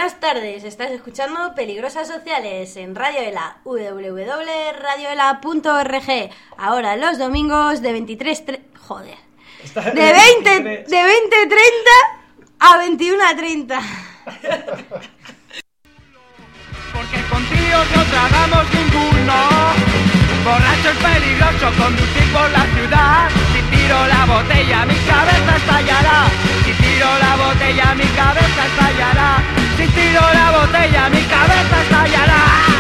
Buenas tardes, estás escuchando Peligrosas Sociales en Radio Ela, www.radioela.org. Ahora los domingos de 20:30 a 21:30. Porque con tíos no tragamos ninguno. Borracho es peligroso conducir por la ciudad. Si tiro la botella mi cabeza estallará. Si tiro la botella mi cabeza estallará. Si tiro la botella mi cabeza estallará.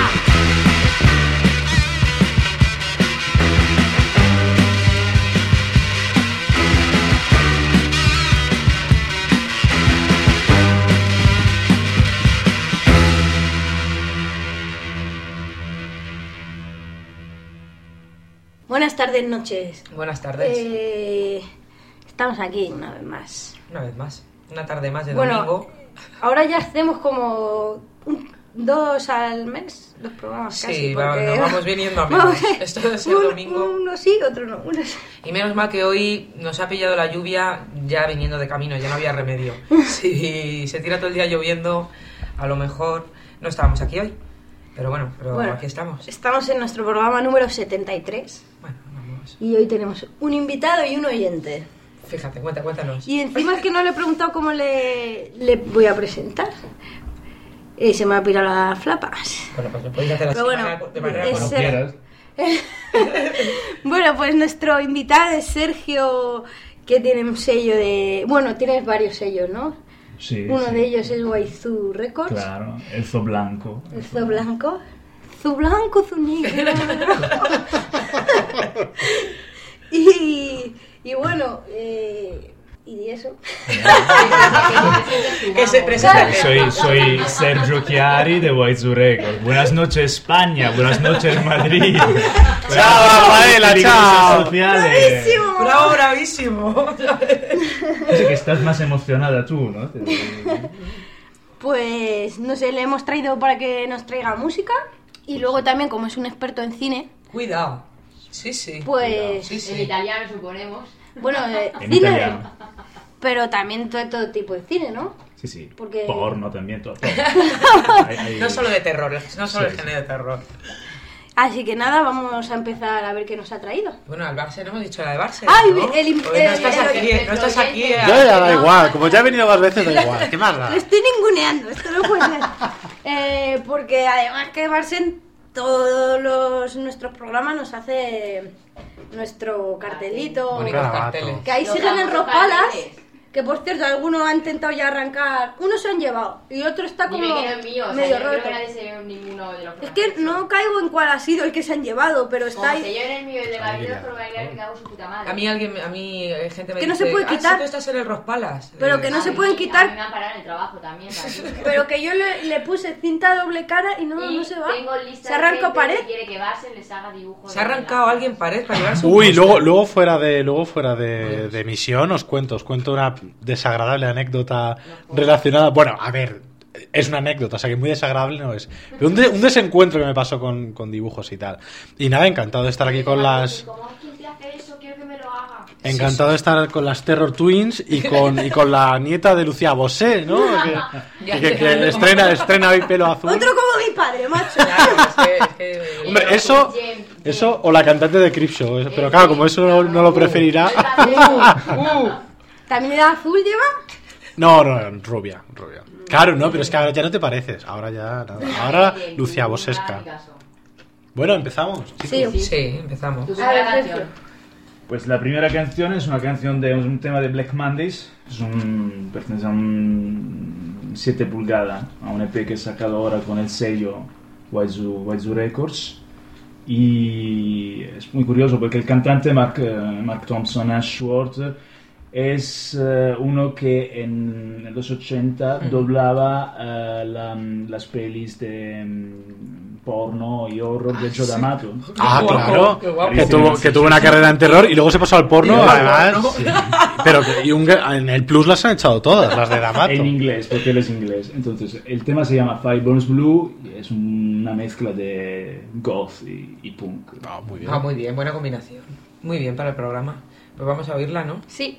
Buenas tardes, noches. Buenas tardes. Estamos aquí una vez más. Una vez más. Una tarde más de domingo. Ahora ya hacemos como 2 al mes los programas casi. Sí, porque... nos vamos viniendo a menos. Esto debe ser domingo. Uno sí, otro no. Y menos mal que hoy nos ha pillado la lluvia ya viniendo de camino, ya no había remedio. Si se tira todo el día lloviendo, a lo mejor no estábamos aquí hoy. Pero bueno, aquí estamos. Estamos en nuestro programa número 73. Bueno, vamos. Y hoy tenemos un invitado y un oyente. Fíjate, cuéntanos. Y encima es que no le he preguntado cómo le voy a presentar. Se me ha pirado las flapas. Bueno, pues lo podéis hacer así de manera cuando quieras. Bueno, pues nuestro invitado es Sergio, que tiene un sello de... Bueno, tienes varios sellos, ¿no? Sí. Uno de ellos es Waizu Records. Claro, el Zo Blanco. El Zo Blanco. Zu blanco, zu negro. y bueno, y eso. Que se presente. Soy Sergio Chiari de Waizu Records. Buenas noches España, buenas noches Madrid. Chao Rafaela, chao. ¡Bravísimo! ¡Bravo, bravísimo! Sé que estás más emocionada tú, ¿no? Pues no sé, le hemos traído para que nos traiga música. Y luego también, como es un experto en cine, Cuidado. Sí. pues... Sí. En italiano, suponemos. Bueno, En cine, italiano. pero también todo tipo de cine, ¿no? Sí. Porque- Porno también, todo. No solo de terror, no solo el Sí. género de terror. Así que nada, vamos a empezar a ver qué nos ha traído. Bueno, al Barça no hemos dicho la de Barça. Ay, ¿no? el- No estás aquí. el- No estás aquí. Ya da igual, como ya he venido más veces, da igual. ¿Qué más da? Lo estoy ninguneando, esto no puede ser. Porque además que Barsen todos nuestros programas nos hace nuestro cartelito. Bonitos Claro, carteles. Que ahí Los siguen en famosos Ropalas. carteles. Que por cierto, algunos han intentado ya arrancar. Uno se han llevado y otro está como Dime que no es mío, o sea, medio yo no roto. creo que nadie se lleve ninguno de los Es que no caigo en cuál ha sido el que se han llevado, pero está Como se ahí. lleven el mío y el de Gabriel, pero Gabriel me cago en su puta madre. A mí gente me Que no dice, se puede sí, quitar. tú estás en el Rospalas. Pero que no se pueden A quitar. mí me han parado en el trabajo también. Pero que yo le puse cinta doble cara y no se va. Tengo lista Se arranca de gente pared. que quiere que Barsen les haga dibujos. ¿Se ha arrancado alguien pared para llevarse un Uy, póster? luego fuera de emisión os cuento una desagradable anécdota relacionada. Bueno, a ver, es una anécdota, o sea que muy desagradable no es. Pero un desencuentro que me pasó con dibujos y tal. Y nada, encantado de estar aquí con las. Como ¿quién te hace eso? Quiero que me lo haga. Encantado de estar con las Terror Twins y con la nieta de Lucía Bosé, ¿no? Que estrena hoy pelo azul. Otro como mi padre, macho. Claro, es que Hombre, eso o la cantante de Creepshow, pero claro, como eso no lo preferirá. ¿También era azul lleva? No, rubia. Claro, no, pero es que ahora ya no te pareces. Ahora ya nada. Ahora Lucía Bosesca. Bueno, empezamos. Sí. Sí, empezamos. Tu A primera ver, canción. Sergio. Pues la primera canción es una canción de un tema de Black Mondays. Pertenece a un 7 pulgadas, a un EP que he sacado ahora con el sello Waizu Records. Y es muy curioso porque el cantante Mark Thompson Ashworth es uno que en los 80 doblaba las pelis de porno y horror de Joe D'Amato. Ah, Qué guapo, claro. qué guapo. Que tuvo una carrera en terror y luego se pasó al porno, Y además. Pero en el Plus las han echado todas, las de D'Amato. En inglés, porque él es inglés. Entonces, el tema se llama Five Burns Blue y es una mezcla de goth y punk. Ah, muy bien. Ah, muy bien, buena combinación. Muy bien para el programa. Pues vamos a oírla, ¿no? Sí.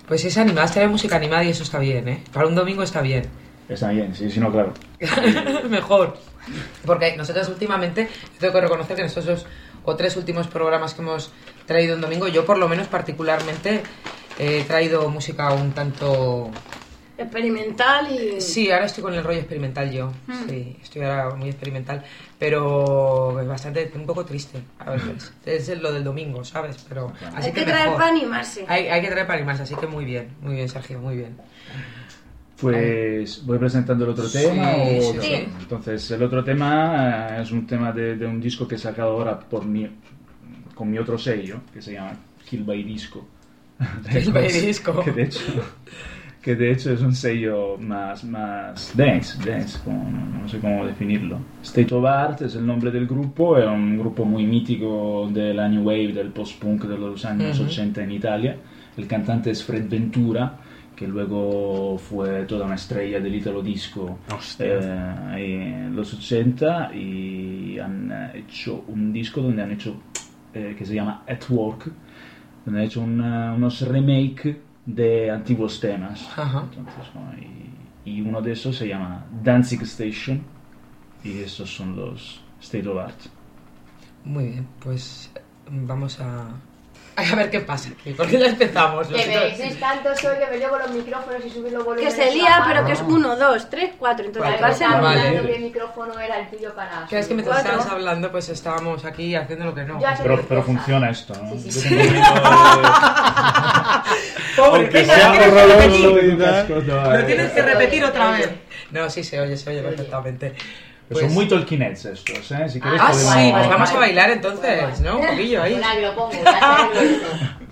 Pues es animada, trae música animada y eso está bien, ¿eh? Para un domingo está bien. Está bien, sí, sí, no, claro. Mejor. Porque nosotros últimamente, tengo que reconocer que en estos 2 o 3 últimos programas que hemos traído un domingo, yo por lo menos particularmente he traído música un tanto... experimental y... Sí, ahora estoy con el rollo experimental yo. Sí, estoy ahora muy experimental. Pero es bastante, un poco triste a veces. Es lo del domingo, ¿sabes? Pero así hay que traer mejor. para animarse. Hay que traer para animarse, así que muy bien, Sergio, muy bien. Pues voy presentando el otro tema. Sí. Entonces, el otro tema es un tema de un disco que he sacado ahora con mi otro sello, que se llama Kill by Disco. Kill by Disco. Que de hecho es un sello más dance, no sé cómo definirlo. State of Art es el nombre del grupo, è un gruppo muy mítico de la New Wave, del post-punk de los años 80 en Italia. El cantante es Fred Ventura, que luego fue toda una estrella del Italo Disco en los 80 y han hecho un disco donde han hecho, que se llama At Work, donde han hecho unos remake de antiguos temas. Entonces, y uno de esos se llama Danzig Station y estos son los State of Art. Muy bien, pues vamos a ver qué pasa, porque ya empezamos. Que me dices tanto soy que me llevo los micrófonos y subir los volúmenes. Que se lía, pero que es 1, 2, 3, 4. Entonces, Vale, ¿cuál se vale. Hablando que el micrófono era el tuyo para... Que es que mientras estabas hablando, pues estábamos aquí haciendo lo que no. Ya sé. Pero funciona esto, ¿no? Sí. Yo tengo miedo Pobre, aunque que sea lo tienes que horroroso repetir. y casco, Lo tienes que repetir otra vez. No, sí se oye perfectamente. Pues son muy Tolkienets estos, ¿eh? Si queréis Ah, podemos... sí, pues vamos a bailar entonces, ¿no? Un poquillo ahí. Una que lo pongo, ya sé que lo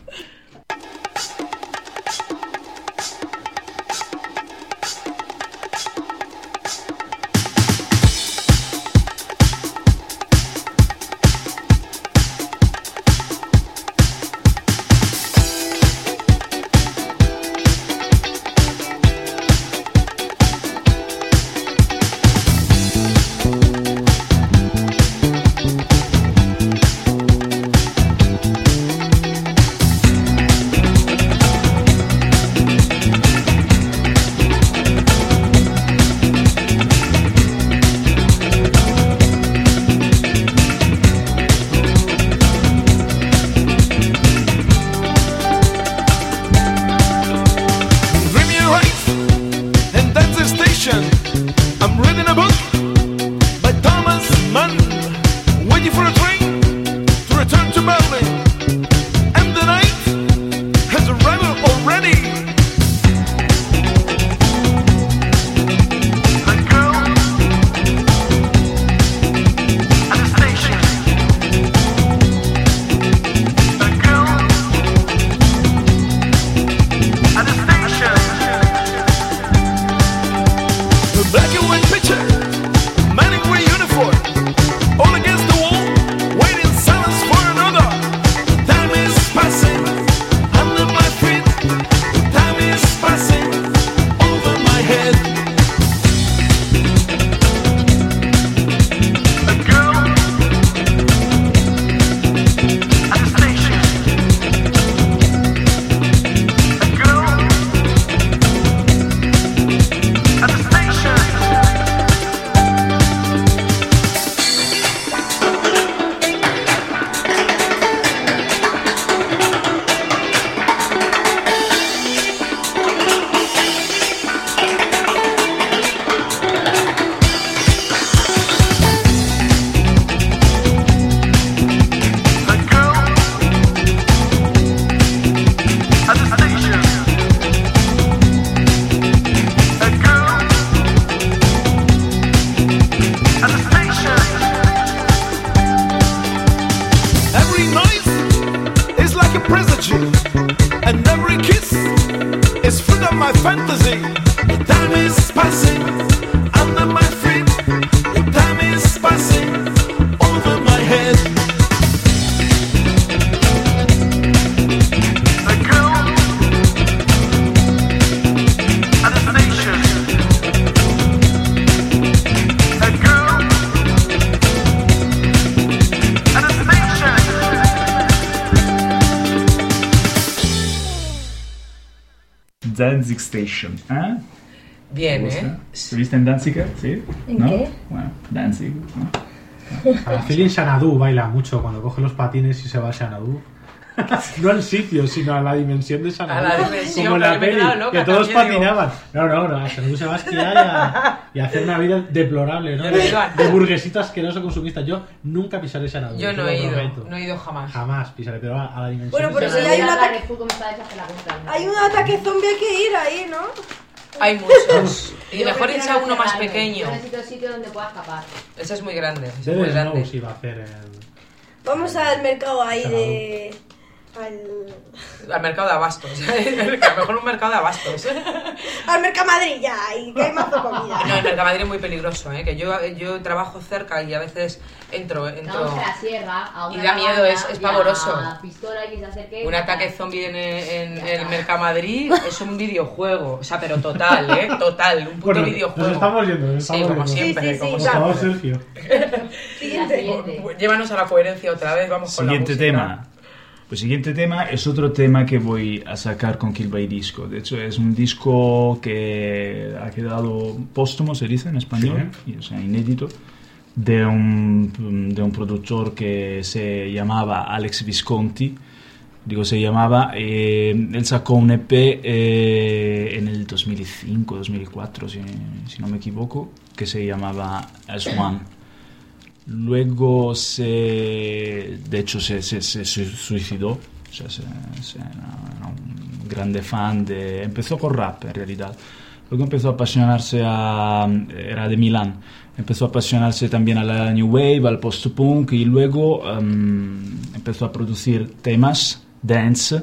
Danzig Station. ¿Ah? Bien, ¿Te viste en Danzig? ¿Sí? ¿En ¿No? qué? Bueno, Danzig, ¿no? A Feeling Xanadu baila mucho cuando coge los patines y se va a Xanadu. No al sitio, sino a la dimensión de Xanadu. A la dimensión, como en la que me he peli, quedado loca que todos también, patinaban. No, a Xanadu se va a esquiar y a hacer una vida deplorable, ¿no? Yo no he ido a- De burguesito asqueroso consumista. Yo nunca pisaré Xanadu. Yo te no lo he ido, prometo. no he ido jamás. Jamás pisaré, pero a la dimensión Bueno, de pero si Xanadu. hay un ataque- Fútbol me está deshaciendo la cuenta. Hay un ataque zombie, hay que ir ahí, ¿no? Hay muchos. Y Yo mejor prefiero irse a uno más quedarme. pequeño. Yo necesito un sitio donde pueda escapar. Ese es muy grande. Ese es Debe muy de grande. nuevo sí va a hacer Vamos al mercado ahí de... Al mercado de abastos. A lo mejor un mercado de abastos. Al Mercamadrid ya, y que hay mazo comida. No, el Mercamadrid es muy peligroso, ¿eh? Que yo trabajo cerca y a veces entro. Vamos a la sierra, a una Y da miedo, cabaña, es y pavoroso. a pistola y que se acerque. Un ataque zombie en el Mercamadrid es un videojuego. O sea, pero total, ¿eh? Total. Un puto Bueno, videojuego. nos estamos yendo, Sí, como siempre. Sí, como Por claro. favor, Sergio. Siguiente. Llévanos a la coherencia otra vez, vamos con Siguiente la música. tema. Pues siguiente tema es otro tema que voy a sacar con Kill by Disco. De hecho, es un disco que ha quedado póstumo, se dice en español, o sea, inédito, de un productor que se llamaba Alex Visconti. Digo, se llamaba, él sacó un EP en el 2005, 2004, si no me equivoco, que se llamaba As One. Luego de hecho se suicidó, o sea, era un grande fan empezó con rap en realidad, luego empezó a apasionarse era de Milán, empezó a apasionarse también a la New Wave, al post-punk y luego empezó a producir temas, dance,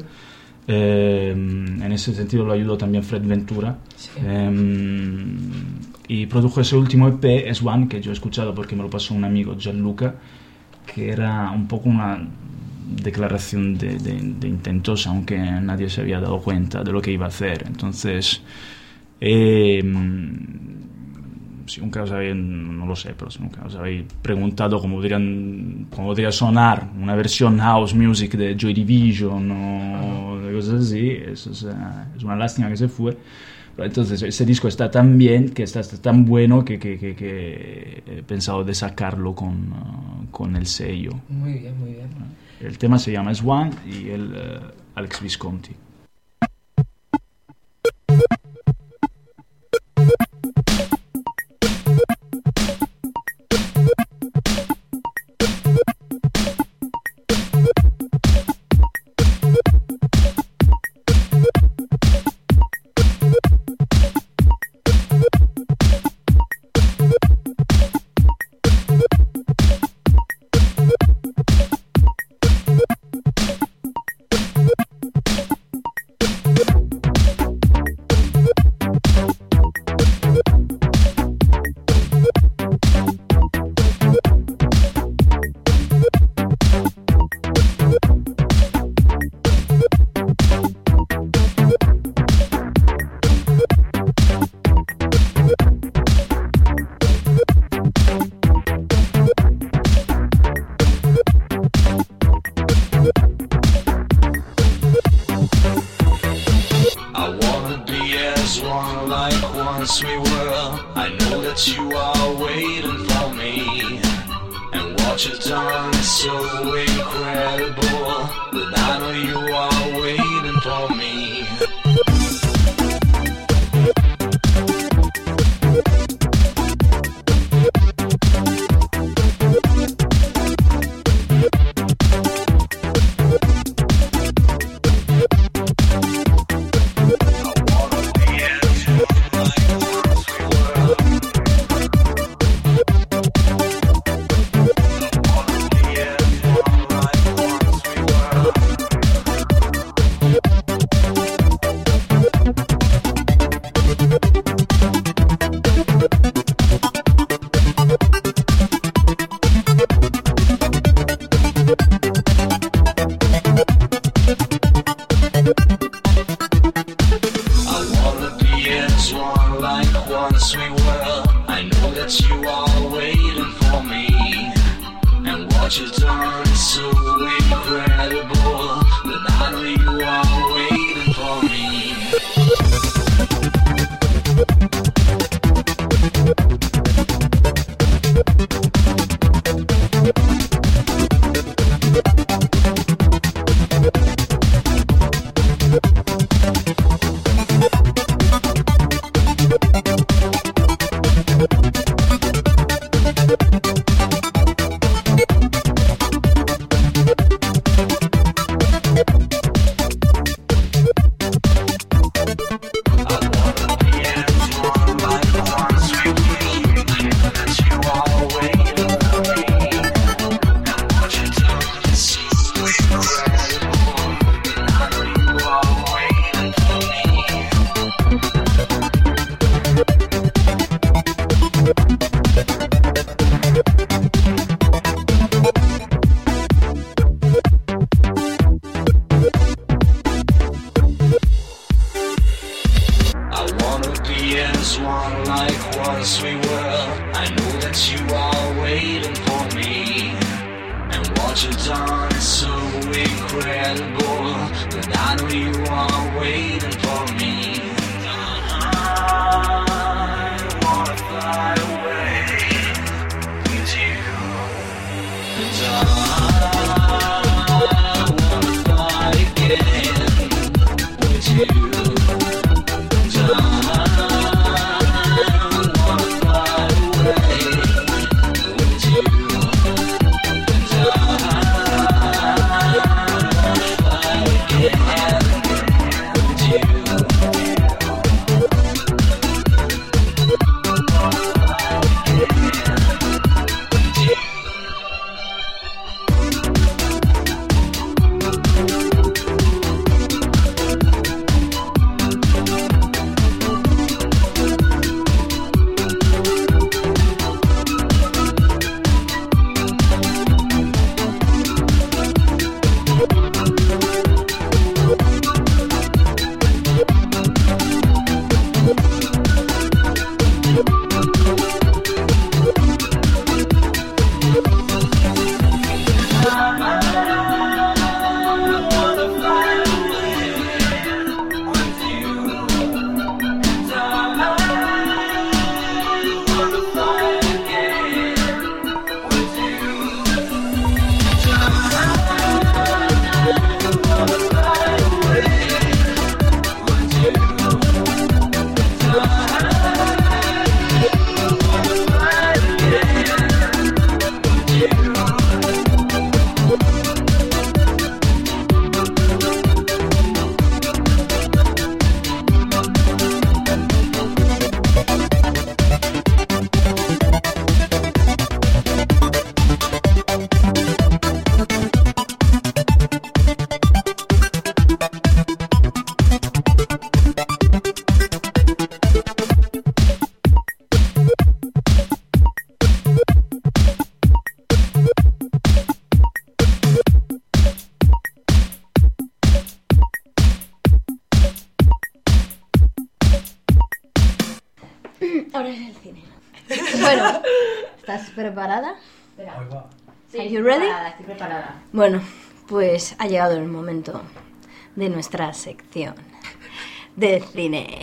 en ese sentido lo ayudó también Fred Ventura. Sí. Y produjo ese último EP, S1, que yo he escuchado porque me lo pasó un amigo, Gianluca, que era un poco una declaración de intentos, aunque nadie se había dado cuenta de lo que iba a hacer. Entonces, si nunca os habéis, no lo sé, pero si nunca os habéis preguntado cómo podría sonar una versión house music de Joy Division o de cosas así, eso es una lástima que se fue. Entonces ese disco está tan bien, que está tan bueno que he pensado de sacarlo con el sello. Muy bien, muy bien. El tema se llama S1 y el Alex Visconti. once we were. I know that you are waiting for me, and what you've done is so incredible, that I know you are waiting for me. incredible that I know you are waiting for me. I wanna fly away with you. And I wanna fly again with you. And I wanna fly away with you. And I wanna fly again with you. Ahora es el cine. Bueno, ¿estás preparada? Espera. Sí, Are you ready? Estoy preparada. Bueno, pues ha llegado el momento de nuestra sección de cine.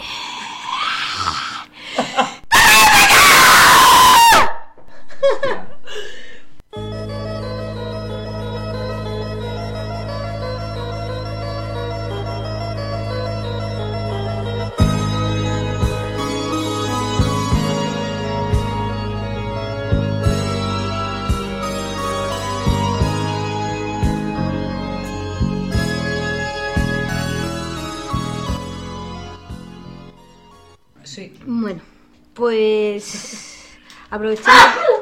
Sí. Bueno, pues aprovechando.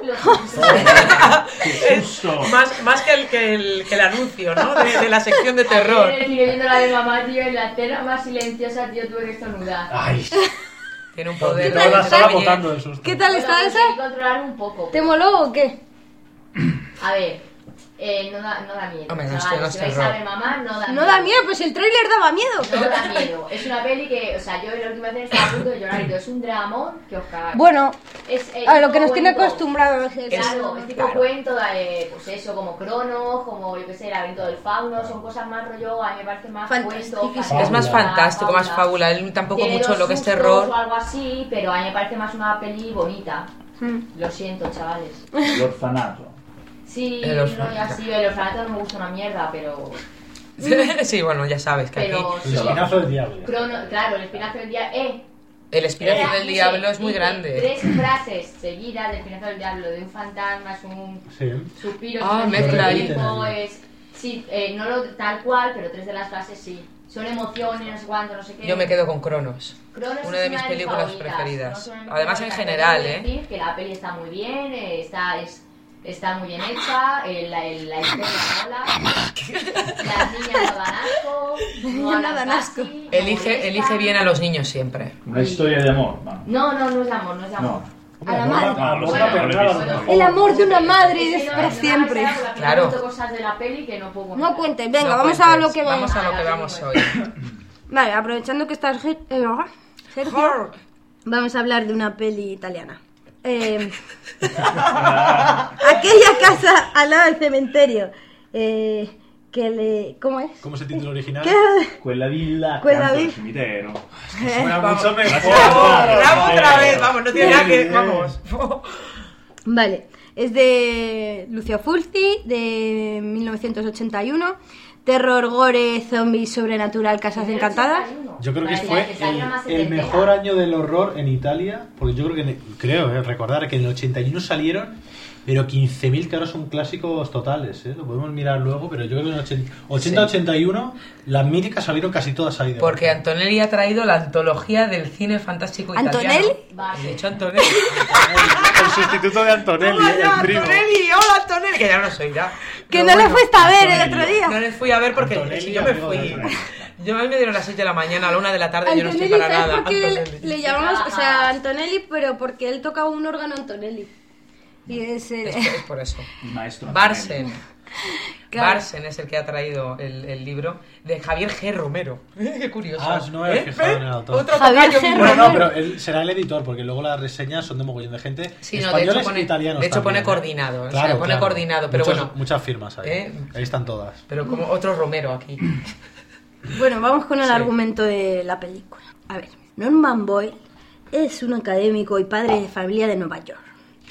¡Qué susto! Más que el anuncio, ¿no? De la sección de terror. Ayer viendo la de mamá, tío, en la escena más silenciosa, tío, tuve que estornudar. Ay, Tiene un poder. ¿Qué tal la está? estaba botando de susto. ¿Qué tal está Bueno, esa? conseguí controlar un poco. ¿Te moló o qué? A ver, no da miedo. Hombre, no es chavales, que no es si vais terror. a ver mamá, no da No miedo. da miedo, pues el tráiler daba miedo. No da miedo. Es una peli que, o sea, yo en la última vez estaba a punto de llorar y todo. Es un dramón que os cagáis. Bueno, Es a lo que nos tiene cuento. acostumbrados. Claro, es tipo Claro. cuento de, pues eso, como Cronos, como yo que sé, el laberinto del fauno, son cosas más rollo, a mí me parece más Fantástico. cuento, Es más Fábula. fantástico, más fábula. Él tampoco Tiene mucho dos lo que es sustos terror. o algo así, pero a mí me parece más una peli bonita. Hmm. Lo siento, chavales. El orfanato. Sí, El no, orfanato. ya sí, el orfanato no me gusta una mierda, pero... Sí, bueno, ya sabes que aquí Pero El sí. espinazo del diablo. Claro, el espinazo del día... el espinazo Era- del diablo es muy dice grande. 3 frases seguidas del espinazo del diablo, de un fantasma, es un Sí. suspiro, Ah, es un mezcla ahí. tipo, es... Sí, no lo tal cual, pero 3 de las frases sí. Son emociones, no sé cuánto, no sé qué. Yo me quedo con Cronos. Cronos Una es de mis películas favoritas, preferidas. no son mis Además, en favoritas, general, pero tengo que decir que la peli está muy bien, está muy bien hecha, la historia mola, las niñas no dan asco, no No hablan dan asco. casi, no Elige molestan. bien a los niños siempre. Una historia de amor. No es de amor, no es de amor. No. A la madre. Ah, No, bueno, no, pero no, nada, no, a lo no. mejor. El amor de una madre Es que es no, para no siempre. me porque Claro. cuento cosas de la peli que no puedo contar. No cuentes, venga, No vamos a cuentes, lo que vamos. Vamos a lo que vamos hoy. Vale, aprovechando que estás Sergio, vamos a hablar de una peli italiana. Aquella casa al lado del cementerio, que ¿Cómo es? ¿Cómo es el título original? Quella villa Quella accanto al villa. cimitero. Suena Vamos. mucho mejor. Bravo otra vez, vamos, no tiene nada que... Vamos. Vale, es de Lucio Fulci, de 1981. Terror, gore, zombies, sobrenatural, casas encantadas. Yo creo que Parecía fue que salió más el setentera. mejor año del horror en Italia, porque yo creo recordar que en el 81 salieron, pero 15.000 que ahora son clásicos totales, ¿eh? Lo podemos mirar luego, pero yo creo que en el 80-81 las míticas salieron casi todas ahí. Porque Antonelli ha traído la antología del cine fantástico italiano. ¿Antonelli? De hecho, Antonelli. El sustituto de Antonelli, Toma ya, el primo. Antonelli, hola Antonelli, que ya no soy ya. Que Pero no le bueno, fuiste a ver el Antonelli. otro día. No les fui a ver porque Antonelli, si yo me amigo fui. de Antonelli. Yo a mí me dieron las 6 de la mañana, a la 1 de la tarde, yo no estoy Antonelli, para ¿sabes nada. por qué Antonelli. le llamamos, o sea, Antonelli, pero porque él tocaba un órgano Antonelli? Y es Es por eso. Il maestro Barsen. Claro. Barsen es el que ha traído el libro de Javier G. Romero. Qué curioso. Ah, no me había fijado en el autor. Otro Javier tocayo G. mío. Bueno, no, pero él será el editor, porque luego las reseñas son de mogollón de gente. Sí, no, de españoles hecho pone- e italianos de hecho pone también, ¿eh? coordinado, o sea, pone coordinado, pero bueno. Muchas firmas ahí. ¿Eh? Ahí están todas. Pero como otro Romero aquí. Bueno, vamos con el Sí. argumento de la película. A ver, Norman Boyle es un académico y padre de familia de Nueva York.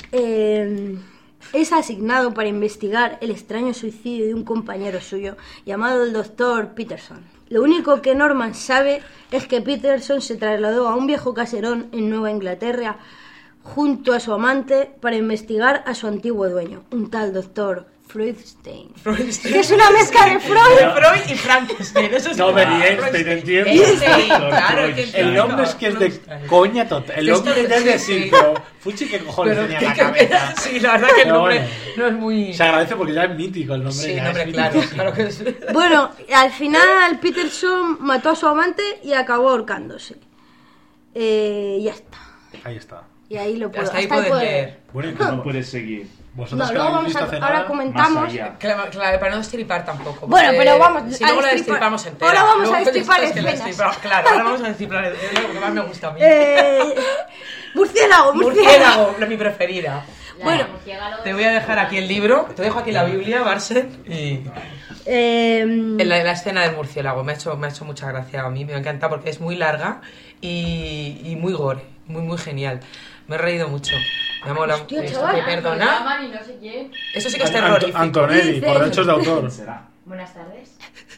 Es asignado para investigar el extraño suicidio de un compañero suyo llamado el Dr. Peterson. Lo único que Norman sabe es que Peterson se trasladó a un viejo caserón en Nueva Inglaterra junto a su amante para investigar a su antiguo dueño, un tal Dr. Freudstein. Que es una mezcla de Freud. De Freud y Frankenstein. Eso es No, igual. pero Einstein, ¿entiendes? Einstein, claro, que El nombre es que es de coña total. El Esto nombre de- ya es de sí, sí, sí. pero Fuchi, ¿qué cojones Pero tenía que- en la cabeza? Sí, la verdad que el Pero nombre bueno. no es muy... Se agradece porque ya es mítico el nombre. Sí, ya nombre es claro, mítico. claro que sí. Bueno, al final Peterson mató a su amante y acabó ahorcándose. Ya está. Ahí está. Y ahí lo puedo. Hasta ahí hasta ahí puedes puedo leer. Bueno, y No puedes seguir. vosotros No, que luego habéis vamos visto a, hace ahora nada, Más comentamos. allá. Claro, para no destripar tampoco. Bueno, porque pero vamos si a luego la destripar. destripamos entera. Ahora vamos a Luego destripar esto es que la escenas. destripamos. Claro, ahora vamos a destripar es lo que más me gusta a mí. Murciélago. Murciélago, mi preferida. Bueno, Te voy a dejar aquí el libro, te dejo aquí la Biblia, Barsen, y la escena del murciélago me ha hecho mucha gracia a mí, me ha encantado porque es muy larga y muy gore, muy genial. Me he reído mucho. Me ha molado. Hostia, Esto chaval. que perdona. Llaman y no sé quién. Eso sí que es terrorífico. Antonelli, por derechos de autor. Será. Buenas tardes.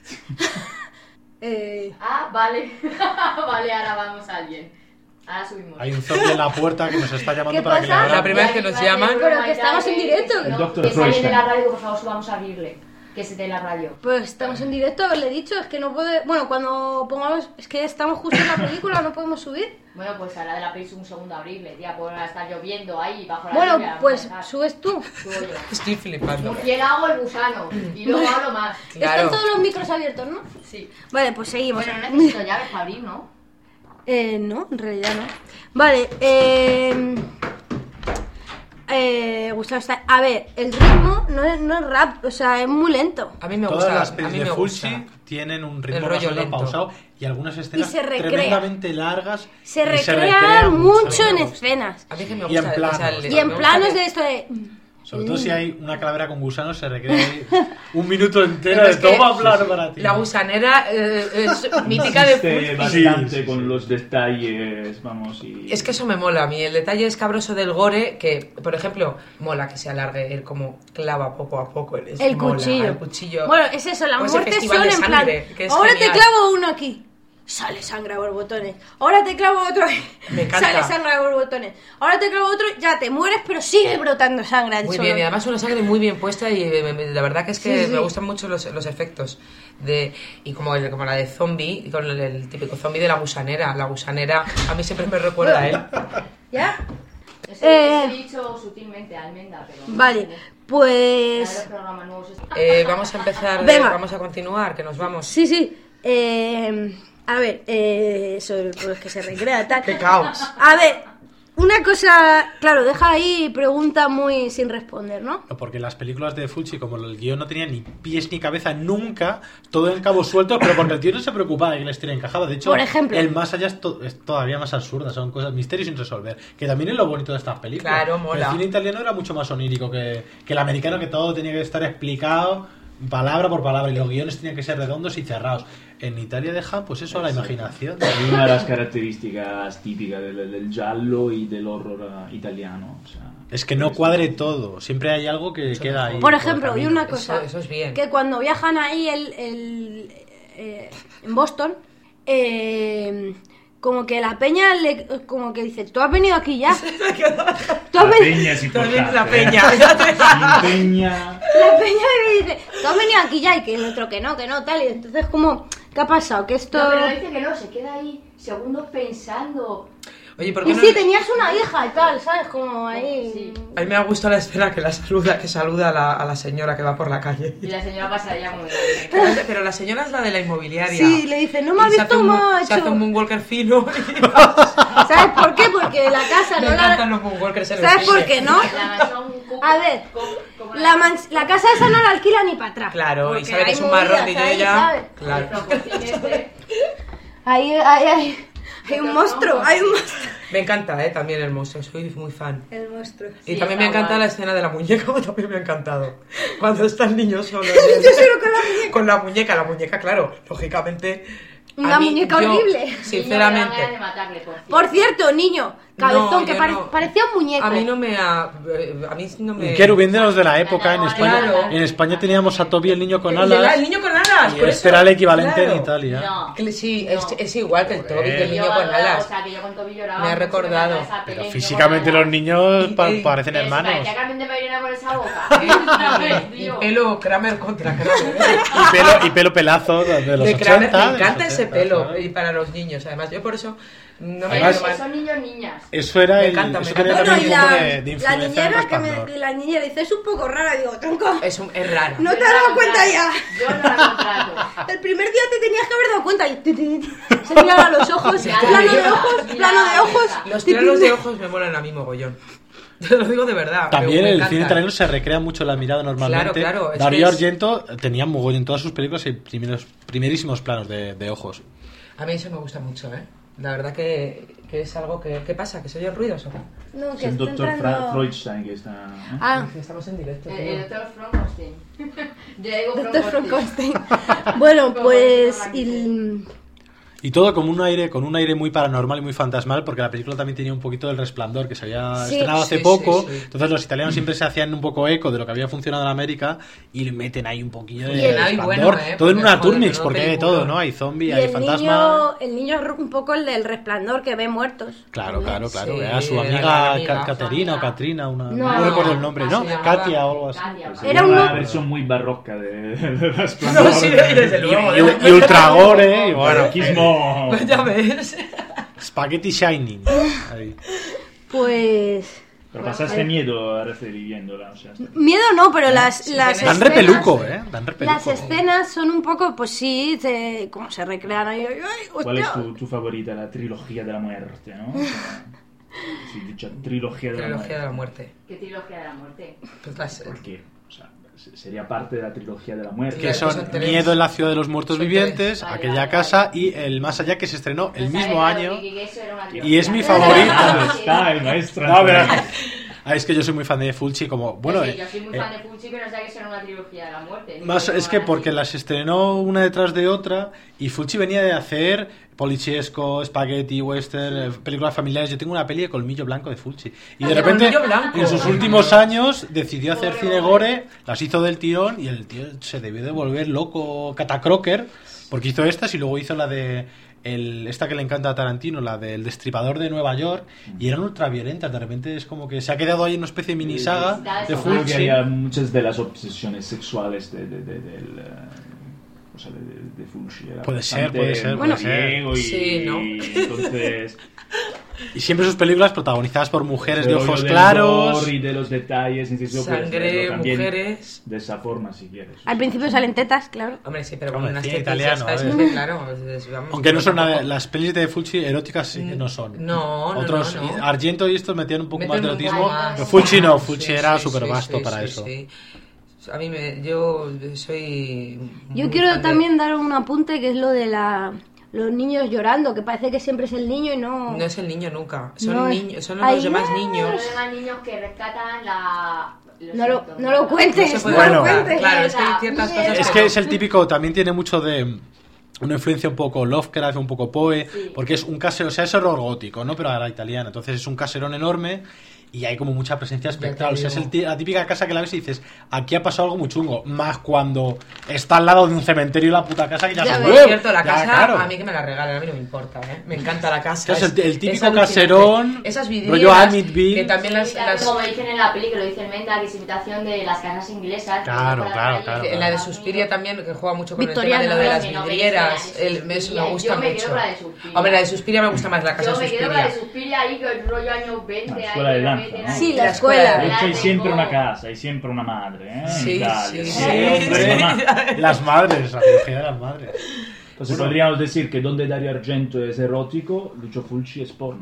eh, Ah, vale. Vale, ahora vamos a alguien. Ahora subimos. Hay un zombie en la puerta que nos está llamando ¿Qué para que le pasa? abramos. La primera vez que nos llaman. Pero que estamos en directo. El doctor Que sale de Freudstein. la radio, que por favor subamos a abrirle. Que se dé la radio. pues estamos en directo, haberle dicho, es que no puede. Bueno, cuando pongamos. Es que estamos justo en la película, no podemos subir. Bueno, pues ahora de la peli un segundo a abrirle, tía, por estar lloviendo ahí bajo la Bueno, lluvia, pues vamos a dejar. subes tú. Subo yo. Estoy flipando. Murciélago el gusano. Y luego hablo más. Claro. Están todos los micros abiertos, ¿no? Sí. Vale, pues seguimos. Bueno, no necesito llaves para abrir, ¿no? No, en realidad no. Vale, Gustavo está. A ver, el ritmo no es rap, o sea, es muy lento. A mí me Todas gusta. las A pelis mí de me Fulci gusta. tienen un El ritmo rollo más o menos lento. pausado y algunas escenas se recrea. tremendamente largas. Se y recrea mucho en me gusta. escenas. A mí que me Y gusta. en planos. o sea, Y en me gusta planos que- de esto de. Sobre todo si hay una calavera con gusanos, se recrea ahí un minuto entero Pero de es que toma plano para ti. La gusanera es mítica de Insiste Fulci. bastante Sí, sí, con sí. los detalles, vamos, y... Es que eso me mola a mí, el detalle escabroso del gore, que, por ejemplo, mola que se alargue, él como clava poco a poco El mola, cuchillo. el cuchillo. Bueno, es eso, las O ese muertes festival son de en plan. sangre, que es Ahora genial. te clavo uno aquí. Sale sangre a borbotones. Ahora te clavo otro ahí. Me encanta. Sale sangre a borbotones. Ahora te clavo otro, ya te mueres, pero sigue brotando sangre. al Muy solo. bien, y además una sangre muy bien puesta y la verdad que es que Sí, sí. me gustan mucho los efectos. Y como la de zombie, con el típico zombie de la gusanera. La gusanera a mí siempre me recuerda a él. ¿Ya? Ese dicho sutilmente, almendra, pero... Vale, Ya pues. los programas nuevos... Vamos a empezar, Venga. vamos a continuar, que nos vamos. Sí, sí. A ver, eso pues que se recrea tal. ¡Qué caos! A ver, una cosa, claro, deja ahí pregunta muy sin responder, ¿no? No, porque las películas de Fulci, como el guión no tenía ni pies ni cabeza nunca, todo en cabos sueltos, pero porque el tío no se preocupaba de que la historia encajaba. De hecho, Por ejemplo. el más allá es todavía más absurda, son cosas, misterios sin resolver, que también es lo bonito de estas películas. Claro, mola. El cine italiano era mucho más onírico que el americano, que todo tenía que estar explicado palabra por palabra, y los guiones tenían que ser redondos y cerrados. En Italia dejan, pues eso, a la imaginación. Es una de las características típicas del giallo y del horror italiano. O sea, Es que no cuadre todo, siempre hay algo que queda ahí. Por ejemplo, y camino. una cosa, Eso es bien. que cuando viajan ahí en Boston, como que la peña como que dice, tú has venido aquí ya. Tú has la venido... peña es importante. La peña. Peña. La peña le dice, tú has venido aquí ya, y que el otro que no, tal. Y entonces como, ¿qué ha pasado? Que esto... No, pero dice que no, se queda ahí segundos pensando. Oye, ¿por qué Y no? sí, tenías una hija y tal, ¿sabes? Como ahí... Sí. A mí me ha gustado la escena que saluda a la señora que va por la calle. Y la señora pasaría muy bien. Pero la señora es la de la inmobiliaria. Sí, le dice, no me ha Y se visto hace un- macho. Se hace un moonwalker fino. ¿Sabes por qué? Porque la casa Me no encantan la... los moonwalkers en el ¿Sabes por cine. qué no? La mansión Cook- A ver, como la casa esa no la alquila ni para atrás. Claro, y Porque sabe que hay es un marrón movidas de ahí, ella. ¿sabes? Claro. Hay un monstruo, hay un monstruo. Me encanta, también el monstruo, soy muy fan. El monstruo. Y Sí, también me está encanta guay. la escena de la muñeca, también me ha encantado. Cuando está el niño solo. Yo solo con la muñeca. Con la muñeca, claro, lógicamente. Una a mí, muñeca yo, horrible. Sinceramente. Niño, me dan ganas de matarle, por cierto. Por cierto, niño, cabezón, No, que yo no. parecía un muñeco. A mí no me ha. A mí no me. Un querubín de los de la época en España. Claro. En España teníamos a Toby el niño con El de la- alas. el niño con alas. Y por este eso, era el equivalente claro. en Italia. No. Sí, No. es igual que el Toby, que el niño Yo con adoraba, alas. O sea, que yo con Toby lloraba. Me ha mucho, recordado. me encanta esa Pero peli, físicamente yo los niños Y- parecen Eso, hermanos. parecía Carmen de Mairena con esa boca. Y pelo Kramer contra Kramer. Y pelo pelazo de los De 80. Kramer, me de los encanta ese 80, pelo. claro. Y para los niños, además. Yo por eso no me Además- llamo mal. Son niños niñas. Eso era Me el. encanta, Eso me tenía encanta. también Bueno, y un poco la, de la influencia en niñera Resplandor. la niñera dice, es un poco rara, digo, tronco. Es raro. No te Yo has la dado cuenta contrato. ya. Yo no la contrato. El primer día te tenías que haber dado cuenta. Y se miraba los ojos, Sí, plano de claro. ojos, plano de ojos. Los planos de ojos me molan a mí mogollón. Te lo digo de verdad. También me el encanta. cine italiano se recrea mucho la mirada normalmente. Claro, es Dario que es- Argento tenía mogollón en todas sus películas y primerísimos planos de ojos. A mí eso me gusta mucho, ¿eh? La verdad que es algo que... ¿Qué pasa? ¿Que se oyen ruidos o qué? No, Es que el está doctor entrando... Freudstein que está. Ah, Estamos en directo. tío. El doctor Frankenstein. Yo digo doctor Frankenstein. Frankenstein. Bueno, pues... Y todo con un aire muy paranormal y muy fantasmal, porque la película también tenía un poquito del Resplandor, que se había Sí. estrenado hace Sí, poco. sí, sí. Entonces los italianos siempre se hacían un poco eco de lo que había funcionado en América y le meten ahí un poquillo de Y el- Resplandor. bueno, todo en porque, una joder, Turnix, menudo porque hay de peliculón. todo, ¿no? Hay zombie, Y hay el fantasma. niño es un poco el del Resplandor que ve muertos. Claro. Sí, Era su era amiga, la amiga. Caterina o Katrina, No. no recuerdo el nombre, ¿no? se llamaba Katia o algo así. Katia, Sería Era una uno- versión muy barroca de las No, sí, desde luego. Y ultragore, y bueno, Barroquismo. Ya ves. Spaghetti Shining. Ahí. Pues... Pero pasaste miedo reviviéndola, o sea. Miedo no, pero las Sí, las tienes- Dan escenas- repeluco, Dan repeluco. Las escenas son un poco, pues sí, como se recrean ahí. Ay, ¿Cuál es hostia. tu favorita? La trilogía de la muerte, ¿no? O sea, sí, dicho trilogía de la muerte. Trilogía de la muerte. ¿Qué trilogía de la muerte? Pues las- ¿Por qué? O sea, sería parte de la trilogía de la muerte. Que Son son tres. Miedo en la ciudad de los muertos Son vivientes, tres. aquella Vale, casa y el Más allá que se estrenó el No mismo sabe, claro, año. que eso era una Y es mi trilogía. favorita. ¿Dónde está el maestro? No, pero- es que yo soy muy fan de Fulci, como bueno, Sí, yo soy muy fan de Fulci, pero no sé que eso era una trilogía de la muerte. más es que porque las estrenó una detrás de otra y Fulci venía de hacer polichesco, spaghetti, western, películas familiares. Yo tengo una peli de Colmillo Blanco de Fulci y de Ah, de repente Colmillo Blanco. en sus últimos años decidió hacer cine gore, las hizo del tirón y el tío se debió de volver loco, catacroker, porque hizo estas y luego hizo la de esta que le encanta a Tarantino, la del Destripador de Nueva York, y eran ultraviolentas. De repente es como que se ha quedado ahí en una especie de mini saga de Yo creo que Fulci. había muchas de las obsesiones sexuales o sea, de Fulci. Era Puede ser, bastante puede ser, puede mujeriego y, Sí, ¿no? y entonces Y siempre sus películas protagonizadas por mujeres de el rollo ojos del claros. gore y de los detalles, incluso puedes Sangre, verlo también mujeres. de esa forma si quieres. Al principio salen tetas, claro. Hombre, sí, pero Hombre, con unas cine tetas, italiano, ¿sabes? a ver. Es que, claro, vamos, Aunque no son tampoco- las pelis de Fulci eróticas sí que no son. No, no, Otros, no. Argento y estos metían un poco Meten más de un erotismo. poco más. Pero Fulci no, Fulci Sí, era sí, súper sí, vasto sí, para sí, eso. sí. A mí yo soy Yo muy quiero fan de- también dar un apunte que es lo de los niños llorando, que parece que siempre es el niño y no... No es el niño nunca, son No, niños, son ay, los demás no. niños. Los demás niños que rescatan la... No lo cuentes, No se puede no lo Bueno, cuentes. Claro, es que hay ciertas cosas Es que que no. es el típico, también tiene mucho de una influencia un poco Lovecraft, un poco Poe, porque es un casero, o sea, es horror gótico, ¿no? Pero a la italiana. Entonces es un caserón enorme y hay como mucha presencia espectral. O sea, es la típica casa que la ves y dices, aquí ha pasado algo muy chungo. Más cuando está al lado de un cementerio y la puta casa que ya Ya se ves. Por cierto, la Ya, casa, claro. a mí que me la regalen, a mí no me importa, ¿eh? Me encanta la casa. Es el típico alucinante. caserón, Esas rollo vidrieras, Amityville. que también Como dicen en la película, lo dice el Menda, que es imitación de las casas inglesas. Claro, por las claro, calles, claro. En la de Suspiria también, que juega mucho con Victoriana, el tema de lo de las que no me vidrieras. gusta la de Eso me Suspiria. gusta Yo me quedo mucho. con la de Suspiria. Hombre, la de Suspiria me gusta más la casa Yo me quedo con la de Suspiria. Suspiria ahí, con el rollo años 20. La ahí, escuela de que lo danza, meten ¿no? ahí. Sí, la La escuela. escuela. Hay siempre una tengo- casa, hay siempre una madre, ¿eh? Sí, in Italia. sí, Sí, sí. hombre, mamá. Las madres, la biología de las madres. Entonces podríamos decir que donde Dario Argento es erótico, Lucio Fulci es porno.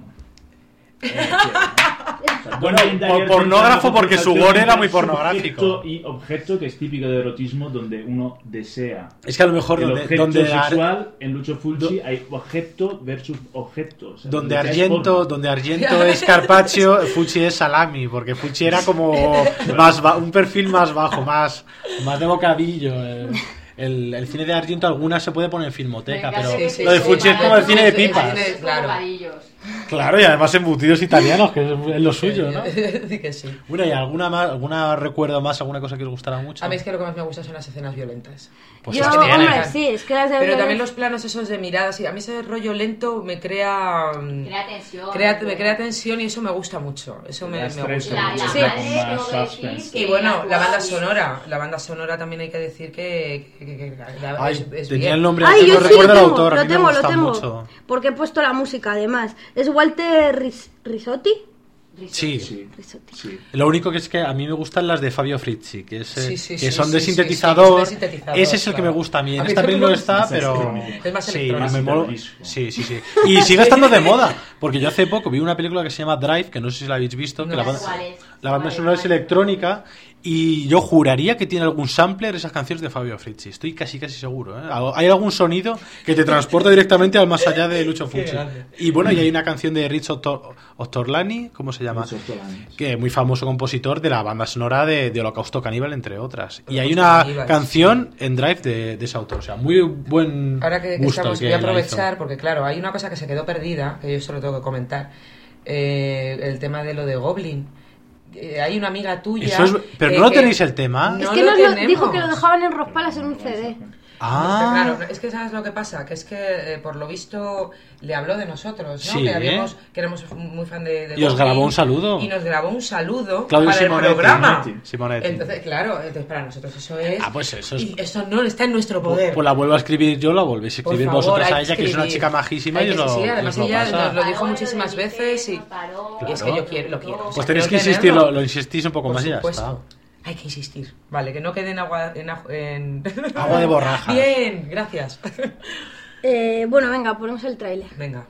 Bueno, pornógrafo porque su gore era muy pornográfico. Y objeto que es típico de erotismo donde uno desea. Es que a lo mejor El donde, objeto donde, sexual en Lucio Fulci hay objeto versus objeto. O sea, donde es porno. Argento es Carpaccio, Fulci es salami, porque Fulci era como un perfil más bajo, más de bocadillo. El cine de Argento algunas se puede poner en Filmoteca, Venga, pero sí, lo de sí, Fulci es sí, como el sí, cine de sí, pipas. sí, sí, Claro. bocadillos. Claro, y además embutidos italianos, que es lo suyo, ¿no? Sí que sí. Bueno, ¿y alguna recuerdo más, alguna cosa que os gustara mucho? A mí es que lo que más me gusta son las escenas violentas. Pues Yo, es que tiene. hombre, sí, es que las de Pero también los planos esos de miradas, y a mí ese rollo lento me crea... Crea tensión. me crea tensión y eso me gusta mucho. Eso me Las gusta. tres La con Sí. madre, más tengo que decir suspense. que Y bueno, la banda actuaba sonora. La banda sonora también hay que decir que Ay, es tenía bien. el nombre, Ay, no yo sí recuerdo lo el tengo, autor, a lo mí me tengo, lo gusta tengo. mucho. Porque he puesto la música además. Es Walter Risotti. Sí. Sí, Risotti. sí. Lo único que es que a mí me gustan las de Fabio Frizzi, que, Sí, sí, que sí, son sí, de sí, sintetizador. sí, que son de sintetizador, Ese es el que me claro. gusta a mí. En A mí esta también peli no me está, gusta. pero Es más sí, electrónico. me Más mola. disco. Sí, sí, sí. Y sigue estando de moda, porque yo hace poco vi una película que se llama Drive, que no sé si la habéis visto, que No. la ¿Cuál banda, es? la banda ¿Cuál es? sonora es electrónica. Y yo juraría que tiene algún sampler esas canciones de Fabio Frizzi. Estoy casi seguro, ¿eh? Hay algún sonido que te transporta directamente al más allá de Lucio Fulci. grande. Y bueno, y hay una canción de Rich Ottorlani, ¿cómo se llama? Lucio Ottorlani. Que es muy famoso compositor de la banda sonora de Holocausto Caníbal, entre otras. Y hay Holocausto una Caníbal, canción en Drive de ese autor. O sea, muy buen Ahora que gusto estamos, el que voy a la aprovechar, hizo. porque claro, hay una cosa que se quedó perdida, que yo solo tengo que comentar. El tema de lo de Goblin. Hay una amiga tuya. Eso es- pero no lo tenéis el tema. No Es que lo nos lo tenemos. dijo que lo dejaban en Rospalas en un CD. Ah, Claro, es que sabes lo que pasa, que es que por lo visto le habló de nosotros, ¿no? Sí. Que éramos muy fan de Y os Goblin, grabó un saludo. Y nos grabó un saludo Claudio para Simonetti. el programa. Simonetti. Entonces, claro, para nosotros eso es. Ah, pues eso es- Y esto no está en nuestro poder. pues la vuelvo a escribir yo, la volvéis a Por escribir favor, vosotros hay a ella, que es una escribir. chica majísima Hay y os que- lo, sí, os además lo ella pasa. nos lo dijo muchísimas veces y es que yo quiero, lo quiero. O sea, Pues tenéis que quiero insistir, tenerlo. lo insistís un poco Por más y ya supuesto. está. Hay que insistir. Vale, que no quede en agua. En... Agua de borrajas. Bien, gracias. Bueno, venga, ponemos el tráiler. Venga.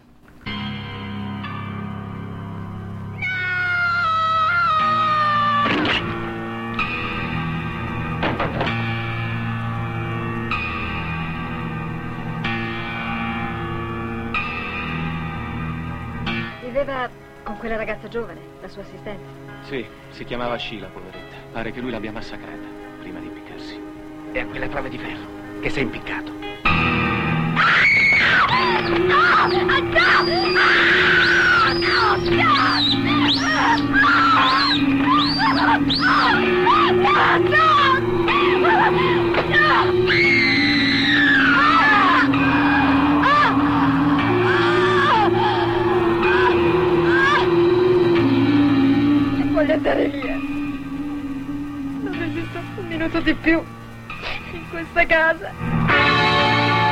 Viveva con quella ragazza giovane, la sua assistente. Sì, si chiamava Sheila, poveretta. Pare che lui l'abbia massacrata prima di impiccarsi. E a quelle prove di ferro che si è impiccato. Voglio andare via. Non resisto un minuto di più in questa casa.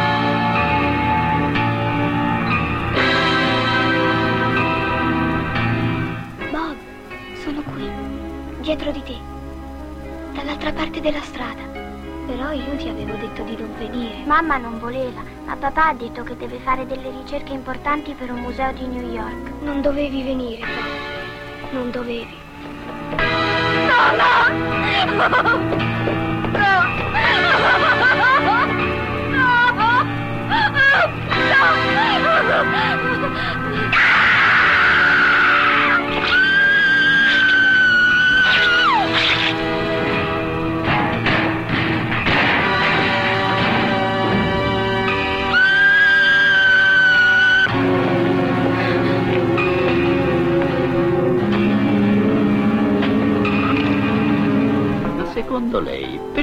Bob, sono qui, dietro di te, dall'altra parte della strada. Però io ti avevo detto di non venire. Mamma non voleva, ma papà ha detto che deve fare delle ricerche importanti per un museo di New York. Non dovevi venire, Bob. Non dovevi.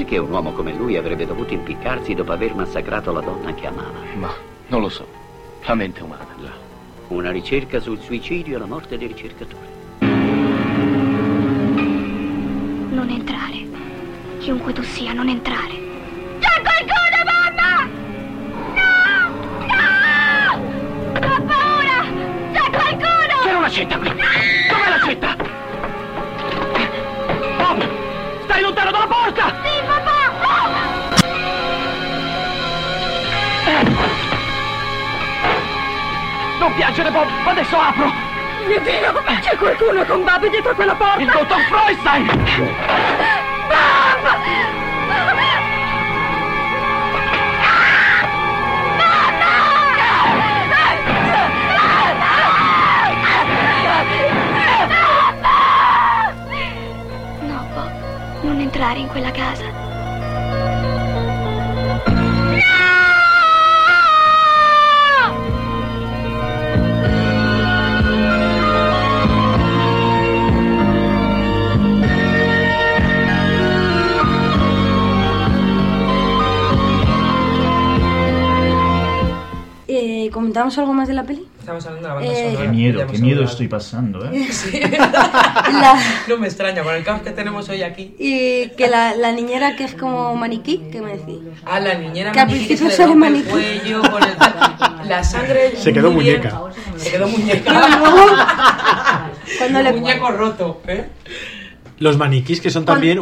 Perché un uomo come lui avrebbe dovuto impiccarsi dopo aver massacrato la donna che amava? Ma non lo so. La mente umana. Una ricerca sul suicidio e la morte dei ricercatori. Non entrare. Chiunque tu sia, non entrare. C'è qualcuno, mamma! No! No! Ho paura! C'è qualcuno! C'è una cetta qui! Dov'è la cetta? Bob! Stai lontano dalla porta! Sì, papà! Non piangere, Bob! Adesso apro! Mio Dio! C'è qualcuno con Bob dietro quella porta! Il dottor Freustein! Bob! No, Bob, non entrare in quella casa. ¿Comentamos algo más de la peli? Estamos hablando de la banda sonora. Qué miedo estoy pasando, ¿eh? Sí. No me extraña, con el caos que tenemos hoy aquí. Y que la niñera que es como maniquí, ¿qué me decís? Ah, la niñera que al maniquí principio que se sale le rompe el maniquí. cuello, con la sangre... Se quedó muy bien. muñeca. Se quedó muñeca. Cuando le muñeco roto, ¿eh? Los maniquís, que son también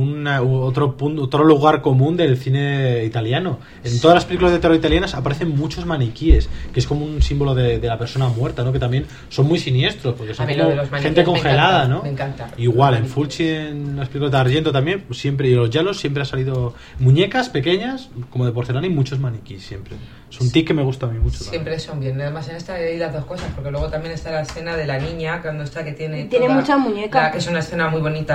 otro lugar común del cine italiano. En todas las películas de terror italianas aparecen muchos maniquíes, que es como un símbolo de la persona muerta, ¿no? Que también son muy siniestros, porque son como gente congelada, ¿no? Me encanta. Igual, en Fulci, en las películas de Argento también, pues siempre, y los giallos siempre ha salido muñecas pequeñas, como de porcelana, y muchos maniquís siempre. Es un tic que me gusta a mí mucho. Siempre son bien. Además, en esta hay las dos cosas, porque luego también está la escena de la niña, cuando está que tiene muchas muñecas. que es una escena muy bonita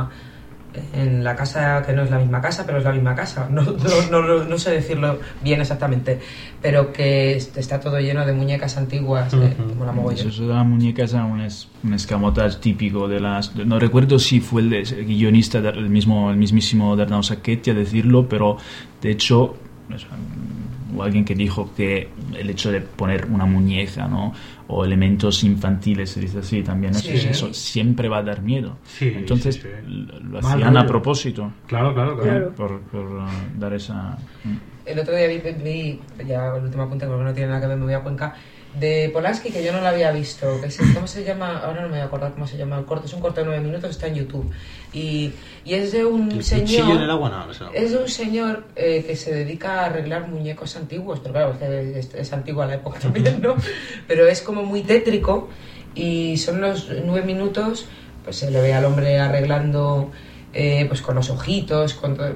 en la casa, que no es la misma casa, pero es la misma casa. No sé decirlo bien exactamente, pero que está todo lleno de muñecas antiguas, como la mogollón. Eso de las muñecas era un escamotage típico de las... No recuerdo si fue el guionista, el mismísimo Bernardo Sacchetti a decirlo, pero de hecho... o alguien que dijo que el hecho de poner una muñeca, ¿no? O elementos infantiles, se dice así también, ¿no? Sí. Eso siempre va a dar miedo. Sí, entonces sí. Lo hacían a propósito. Claro. Por dar esa... El otro día vi ya el último apunte, porque no tiene nada que ver, me voy a Cuenca, de Polanski, que yo no lo había visto, que ¿cómo se llama? Ahora no me voy a acordar cómo se llama el corto, es un corto de 9 minutos, está en YouTube, y es de un ¿El señor... cuchillo en el agua? No, es de un señor que se dedica a arreglar muñecos antiguos, pero claro, es antigua la época también, ¿no? Pero es como muy tétrico, y son los 9 minutos, pues se le ve al hombre arreglando, pues con los ojitos, con todo...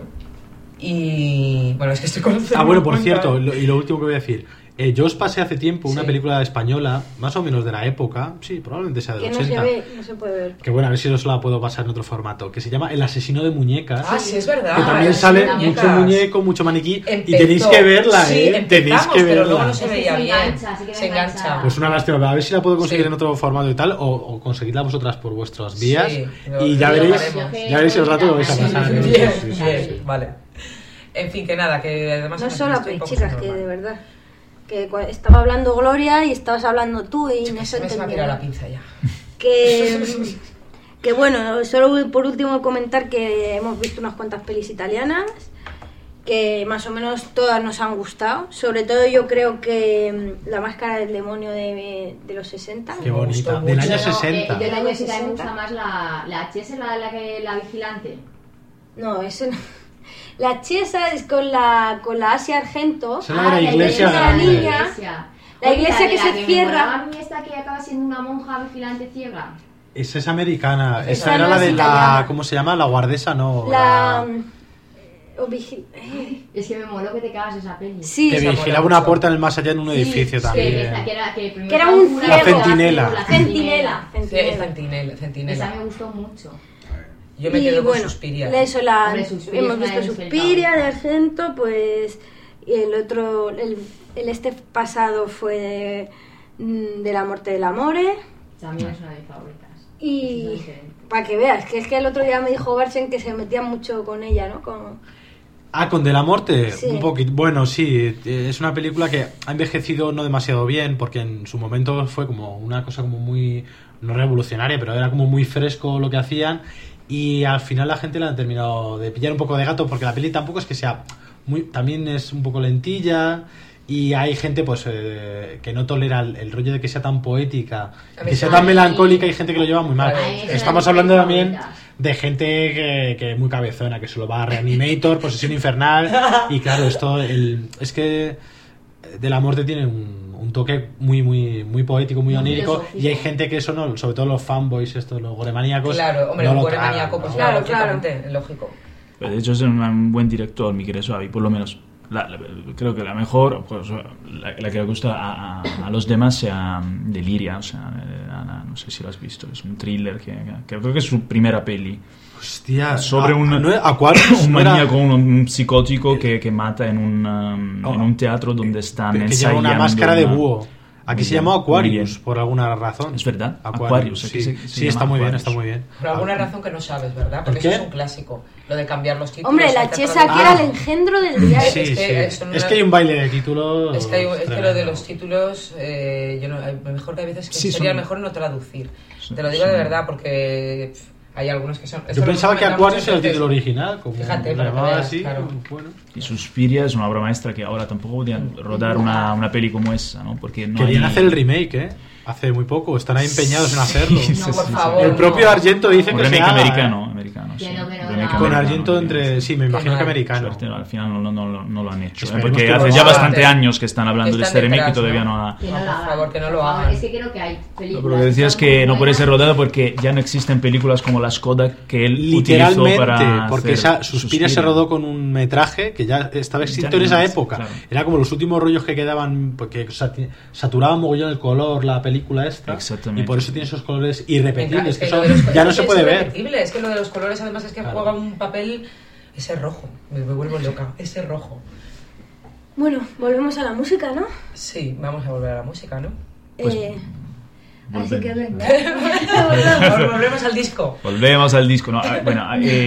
Y bueno, es que estoy conociendo... Ah, bueno, por cierto, y lo último que voy a decir. Yo os pasé hace tiempo una película española, más o menos de la época, sí, probablemente sea del 80. No se puede ver. Que bueno, a ver si os la puedo pasar en otro formato. Que se llama El asesino de muñecas. Ah, sí, es verdad. Que también sale mucho muñeco, mucho maniquí. Y tenéis que verla, tenéis que verla. Pero luego no se veía bien. Se engancha. Pues una lástima, a ver si la puedo conseguir en otro formato y tal, o conseguidla vosotras por vuestras vías. Y ya veréis si os rato lo vais a pasar. Bien, vale. En fin, que nada, que además... No solo chicas, que de verdad... Que estaba hablando Gloria y estabas hablando tú y no se entendía. Se me ha tirado la pinza ya. Que bueno, solo por último comentar que hemos visto unas cuantas pelis italianas que más o menos todas nos han gustado. Sobre todo yo creo que La máscara del demonio de los 60. Qué bonita, del año 60. Del año 60 me gusta más la Chiesa, la vigilante. No, ese no. La Chiesa es con la Asia Argento. La iglesia. La niña. La iglesia que se cierra. A mí esta que acaba siendo una monja vigilante ciega. Esa es americana. Esa era la de la... ¿Cómo se llama? La guardesa, no. Es que me moló que te cagas esa peli. Sí, que vigilaba una puerta en el más allá en un edificio también. Que era un ciego. La centinela. Centinela. Esa me gustó mucho. Yo me quedo con Suspiria. Eso, hemos visto Suspiria de Argento, pues el otro, este pasado fue de La muerte del amore. También es una de mis favoritas. Y Para que veas, que es que el otro día me dijo Barsen que se metía mucho con ella, ¿no? Con De la Morte, sí. Un poquito. Bueno, sí, es una película que ha envejecido no demasiado bien, porque en su momento fue como una cosa como muy, no revolucionaria, pero era como muy fresco lo que hacían, y al final la gente la ha terminado de pillar un poco de gato, porque la peli tampoco es que sea muy, también es un poco lentilla, y hay gente pues que no tolera el rollo de que sea tan poética, que sea tan melancólica, y gente que lo lleva muy mal. Estamos hablando también de gente que muy cabezona, que solo va a Reanimator, Posesión Infernal, y claro, esto es que De la Morte tiene un toque muy poético, muy onírico, y hay gente que eso no, sobre todo los fanboys, los goremaníacos. Claro, hombre, no un lo goremaníaco, pues claro, lógico. Pero de hecho es un buen director, mi querido Suavi, por lo menos. Creo que la mejor, pues, la que le gusta a los demás sea Deliria, o sea, no sé si lo has visto, es un thriller que creo que es su primera peli. Hostia, sobre un maníaco, un psicótico que mata en un teatro donde están que ensayando. lleva una máscara de búho. Aquí se llama Aquarius, por alguna razón. Es verdad, Aquarius, sí, está muy bien, está muy bien. Por alguna razón que no sabes, ¿verdad? Porque eso es un clásico, lo de cambiar los títulos. Hombre, la Chesa que era el engendro del diario. Sí, es que hay un baile de títulos. Es que lo de los títulos, mejor que hay veces que sería mejor no traducir. Te lo digo de verdad, porque hay algunos que son... Yo pensaba que Aquarius era el título original, como fíjate, lo llamaba así, claro. Bueno. Y Suspiria es una obra maestra que ahora tampoco podían rodar una peli como esa, ¿no? Porque no querían hacer el remake, hace muy poco, están ahí empeñados en hacerlo. No, por favor, el propio Argento dice un que remake se haga, americano, sí. Con Argento entre... Sí, me imagino que americano. Suerte, al final no lo han hecho, porque hace ya bastante años que están hablando de este remake y todavía no ha... Por favor, que no lo hagan. Es que creo que hay películas... Lo que decías que no puede ser rodado porque ya no existen películas como las Kodak que él literalmente, utilizó para porque Suspiria se rodó con un metraje que ya estaba extinto en esa época. Claro. Era como los últimos rollos que quedaban, porque saturaba mogollón el color la película esta. Y por eso tiene esos colores irrepetibles, que eso ya no se puede ver. Es que lo de los colores además es que juega un papel... Ese rojo, me vuelvo loca, ese rojo. Bueno, volvemos a la música, ¿no? Sí, vamos a volver a la música, ¿no? Así que venga. Volvemos al disco. Volvemos al disco, ¿no? Bueno,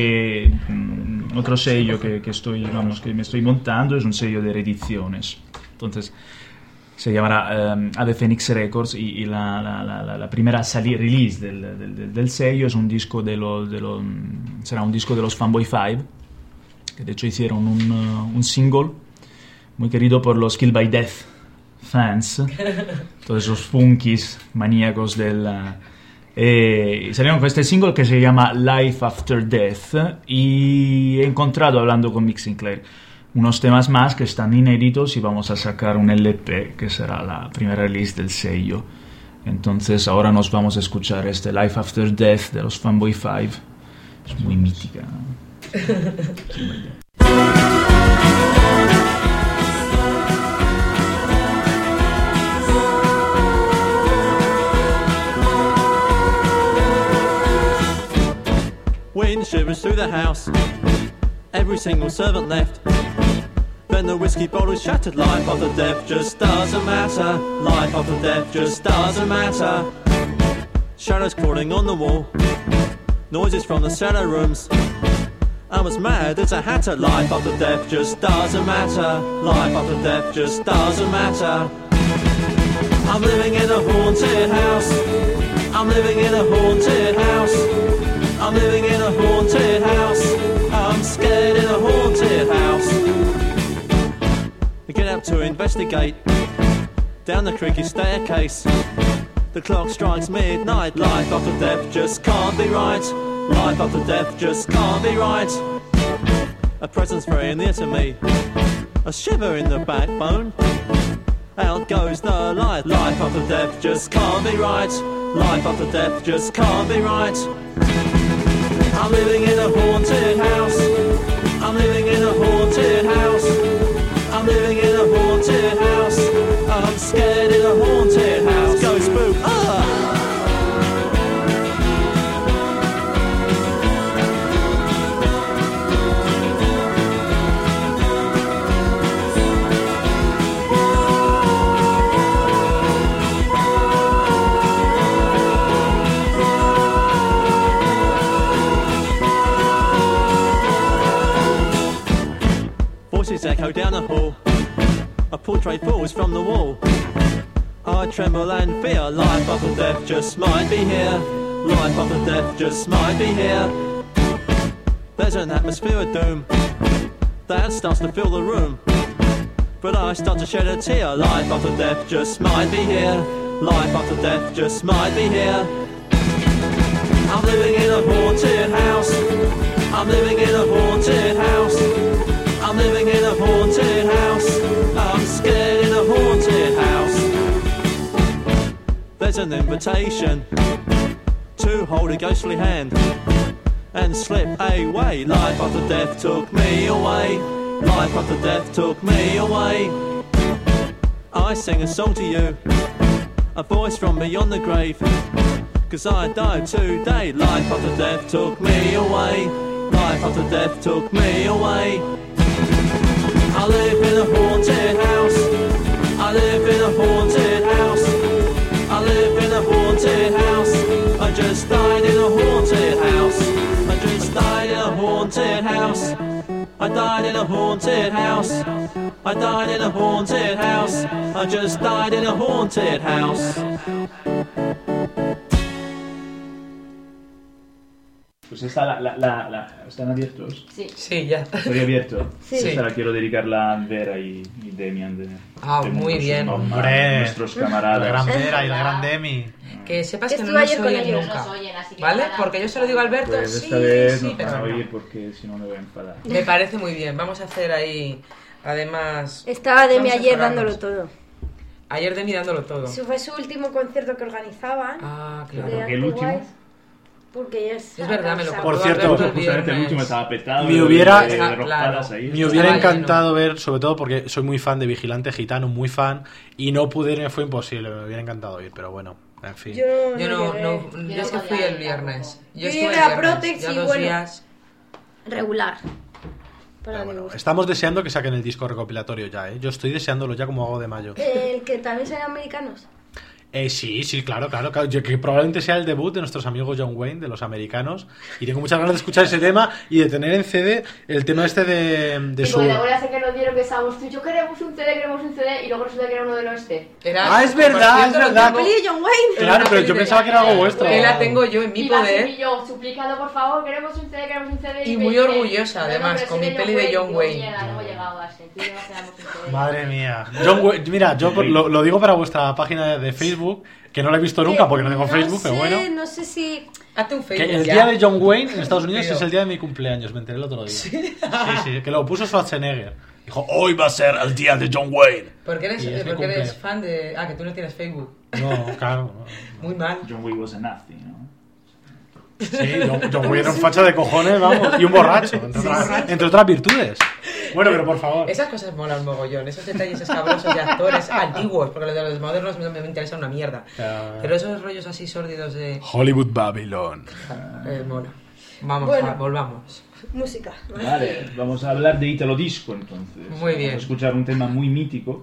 otro sello que me estoy montando es un sello de reediciones. Entonces... se llamará Ave Phoenix Records y la primera release del sello es un disco será un disco de los Fanboy 5, que de hecho hicieron un single muy querido por los Kill by Death fans, todos esos funkis maníacos salieron con este single que se llama Life After Death, y he encontrado, hablando con Mick Sinclair, unos temas más que están inéditos y vamos a sacar un LP que será la primera release del sello. Entonces ahora nos vamos a escuchar este Life After Death de los Fanboy 5. Es muy mítica. Wind shivers through the house. Every single servant left. Then the whiskey bottle's shattered. Life after death just doesn't matter. Life after death just doesn't matter. Shadows crawling on the wall. Noises from the cellar rooms. I'm as mad as a hatter. Life after death just doesn't matter. Life after death just doesn't matter. I'm living in a haunted house. I'm living in a haunted house. I'm living in a haunted house. I'm scared in a haunted house. I get up to investigate. Down the creaky staircase. The clock strikes midnight. Life after death just can't be right. Life after death just can't be right. A presence very near to me. A shiver in the backbone. Out goes the light. Life after death just can't be right. Life after death just can't be right. I'm living in a haunted house. I'm living in a haunted house. I'm living in a haunted house. I'm scared in a haunted house. Go spook. portrait falls from the wall. I tremble and fear, life after death just might be here. Life after death just might be here. There's an atmosphere of doom that starts to fill the room, but I start to shed a tear. Life after death just might be here. Life after death just might be here. I'm living in a haunted house. I'm living in a haunted house. I'm living in a haunted house. I'm scared in a haunted house. There's an invitation to hold a ghostly hand and slip away. Life after death took me away. Life after death took me away. I sing a song to you, a voice from beyond the grave, 'cause I died today. Life after death took me away. Life after death took me away. I live in a haunted house. I live in a haunted house. I live in a haunted house. I just died in a haunted house. I just died in a haunted house. I died in a haunted house. I died in a haunted house. I just died in a haunted house. Pues esta ¿están abiertos? Sí. Sí, ya. Estoy abierto. Sí. Esta la quiero dedicarla a Vera y Demian. Muy bien. Hombre, nuestros camaradas. La gran Vera y la gran Demi. Que sepas que no Estuve nos ayer con oyen ellos. nunca. Nos oyen, así que ¿Vale? nada. Porque yo se lo digo a Alberto, Pues sí, esta vez sí, no pero van a no. oír porque si no me voy a enfadar. Me parece muy bien. Vamos a hacer ahí, además... Estaba Demi vamos a ayer enfocarnos. dándolo todo. Ayer Demi dándolo todo. Ese fue su último concierto que organizaban. Ah, claro. de ¿El último? Anti-Wise, porque ya es verdad, me lo cansado. Por contó cierto, Alberto el Justamente el viernes. último estaba petado. Me hubiera- de Claro. ropadas ahí. Me hubiera Estaba encantado ver, sobre todo porque soy muy fan de Vigilante Gitano, muy fan, y no pude ir, me fue imposible, me hubiera encantado ir, pero bueno, en fin. Yo Yo no llegué. yo es que fui el viernes. Yo estuve llegué el a viernes, Protex ya y 2 bueno. días. Regular. Para Pero mi bueno, gusto. estamos deseando que saquen el disco recopilatorio ya, ¿eh? Yo estoy deseándolo ya como hago de mayo. El que también sean americanos. Sí, claro. Yo, que probablemente sea el debut de nuestros amigos John Wayne, de los americanos, y tengo muchas ganas de escuchar ese tema y de tener en CD el tema este de Y su... con la bola que nos dieron que estábamos tú y yo queremos un CD, y luego resulta que era uno del oeste. Era, Es verdad, por es cierto, verdad. lo tengo- Peli de John Wayne. Claro, pero yo pensaba que era algo vuestro. Que la tengo yo en mi Y va a ser poder. y yo, suplícalo por favor, queremos un CD. Y me muy dice, orgullosa, además, pero con ese mi peli de John digo, Wayne. mierda, no hemos llegado a ese, entonces no quedamos un CD. Madre mía. John Wayne, mira, yo lo digo para vuestra página de Facebook, que no la he visto nunca porque no tengo Facebook, pero bueno. No sé si... Hazte un Que Facebook el ya. día de John Wayne en Estados Unidos Tío. es el día de mi cumpleaños, me enteré el otro día. Sí, que lo puso Schwarzenegger. Dijo, hoy va a ser el día de John Wayne. ¿Por qué Y es mi porque eres cumple. fan de...? Ah, que tú no tienes Facebook. No, claro. Muy mal. John Wayne was a nazi, ¿no? Sí, John Wayne era un facha de cojones, vamos, y un borracho, entre otras virtudes. Bueno, pero por favor. Esas cosas molan mogollón, esos detalles escabrosos de actores antiguos, porque los de los modernos me interesa una mierda. Pero esos rollos así sórdidos de... Hollywood Babylon. mola. Vamos, Bueno. volvamos. Música. Vale, vamos a hablar de Italo Disco entonces. Muy bien. Vamos a escuchar un tema muy mítico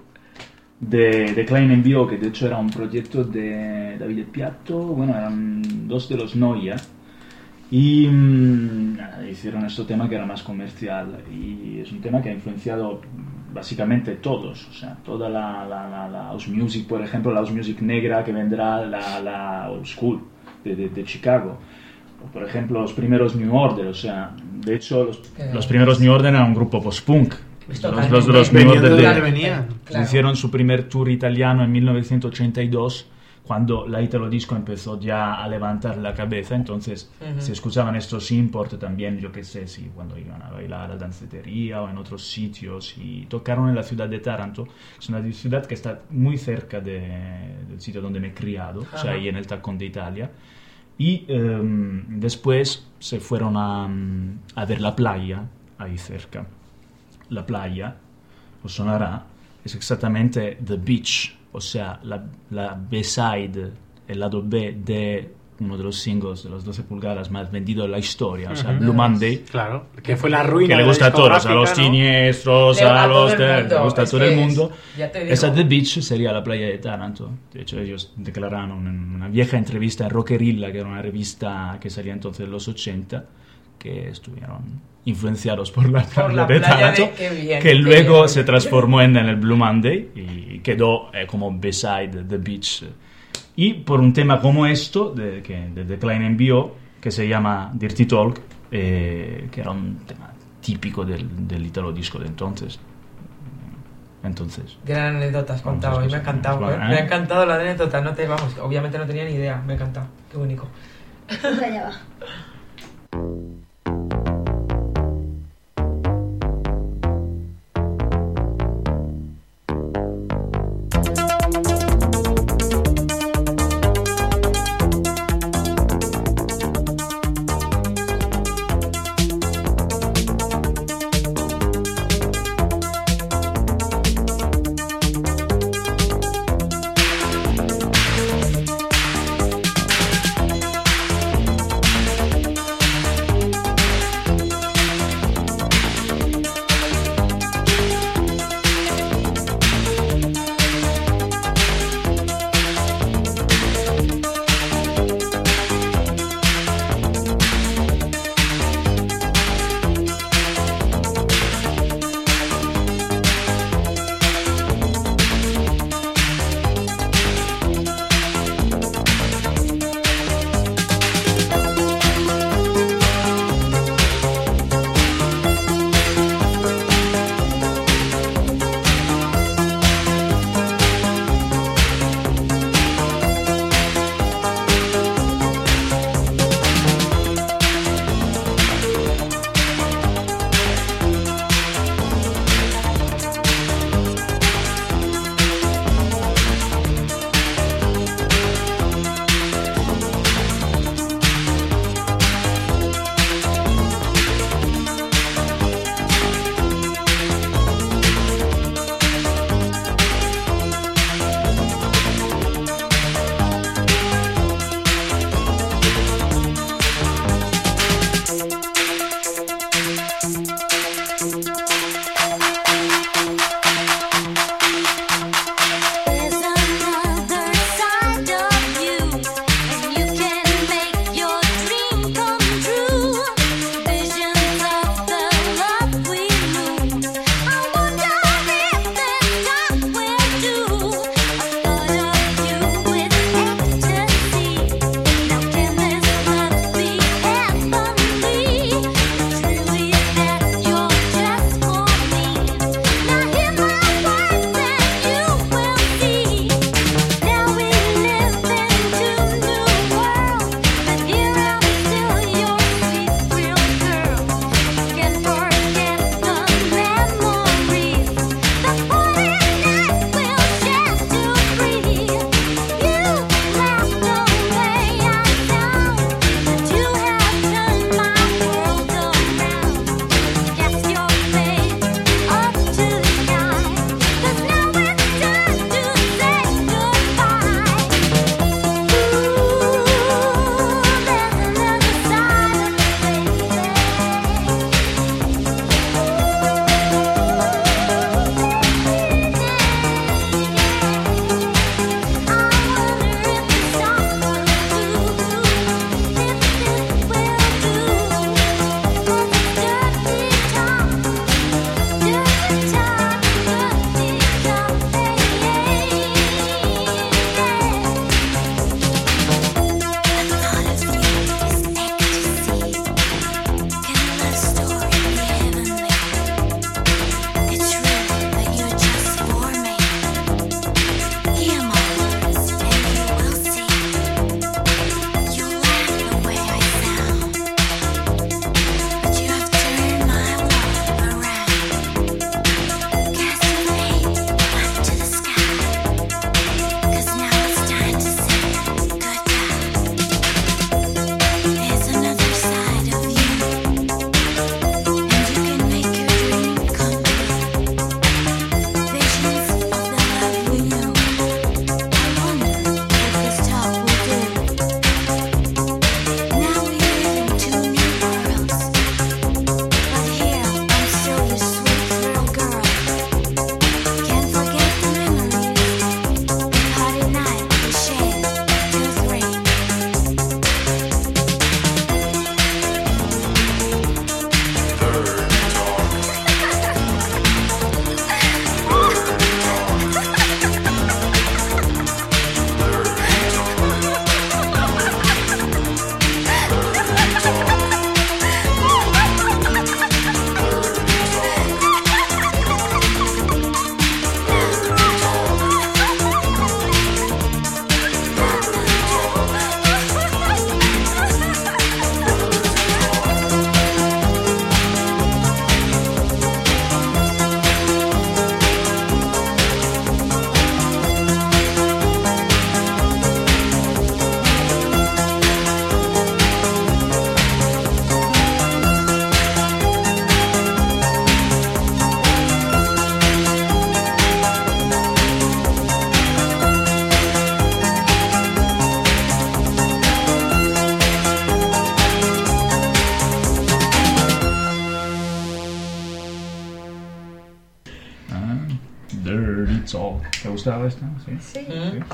de Klein Envio, que de hecho era un proyecto de Davide Piatto, bueno, eran dos de los Noia, y hicieron este tema que era más comercial, y es un tema que ha influenciado básicamente todos, o sea, toda la house music, por ejemplo, la house music negra que vendrá, la old school de Chicago. Por ejemplo, los primeros New Order, o sea, de hecho, los primeros New Order eran un grupo post-punk. Los New Order hicieron su primer tour italiano en 1982, cuando la Italo Disco empezó ya a levantar la cabeza, entonces se escuchaban estos import también, yo qué sé, sí, cuando iban a bailar a la dancetería o en otros sitios, y tocaron en la ciudad de Taranto. Es una ciudad que está muy cerca del sitio donde me he criado, o sea, ahí en el Tacón de Italia. Y después se fueron a ver la playa, ahí cerca. La playa, os sonará, es exactamente The Beach, o sea, la B-side, el lado B de uno de los singles de los 12 pulgadas más vendidos de la historia, o sea, Blue Monday. Claro, que fue la ruina. Que le gusta a todos, a los siniestros, a los le gusta a todo el mundo. Esa The Beach sería la playa de Taranto. De hecho, ellos declararon en una vieja entrevista en Rockerilla, que era una revista que salía entonces en los 80, que estuvieron influenciados por la playa de Thanatos, que luego se transformó en el Blue Monday y quedó como Beside the Beach. Y por un tema como esto, que The Klein envió, que se llama Dirty Talk, que era un tema típico del italo disco de entonces. Gran anécdota has contado y me ha encantado. Me ha encantado la anécdota. Obviamente no tenía ni idea. Me ha encantado. Qué único. Pues allá va. Oh, ¿te gustaba esta? Sí.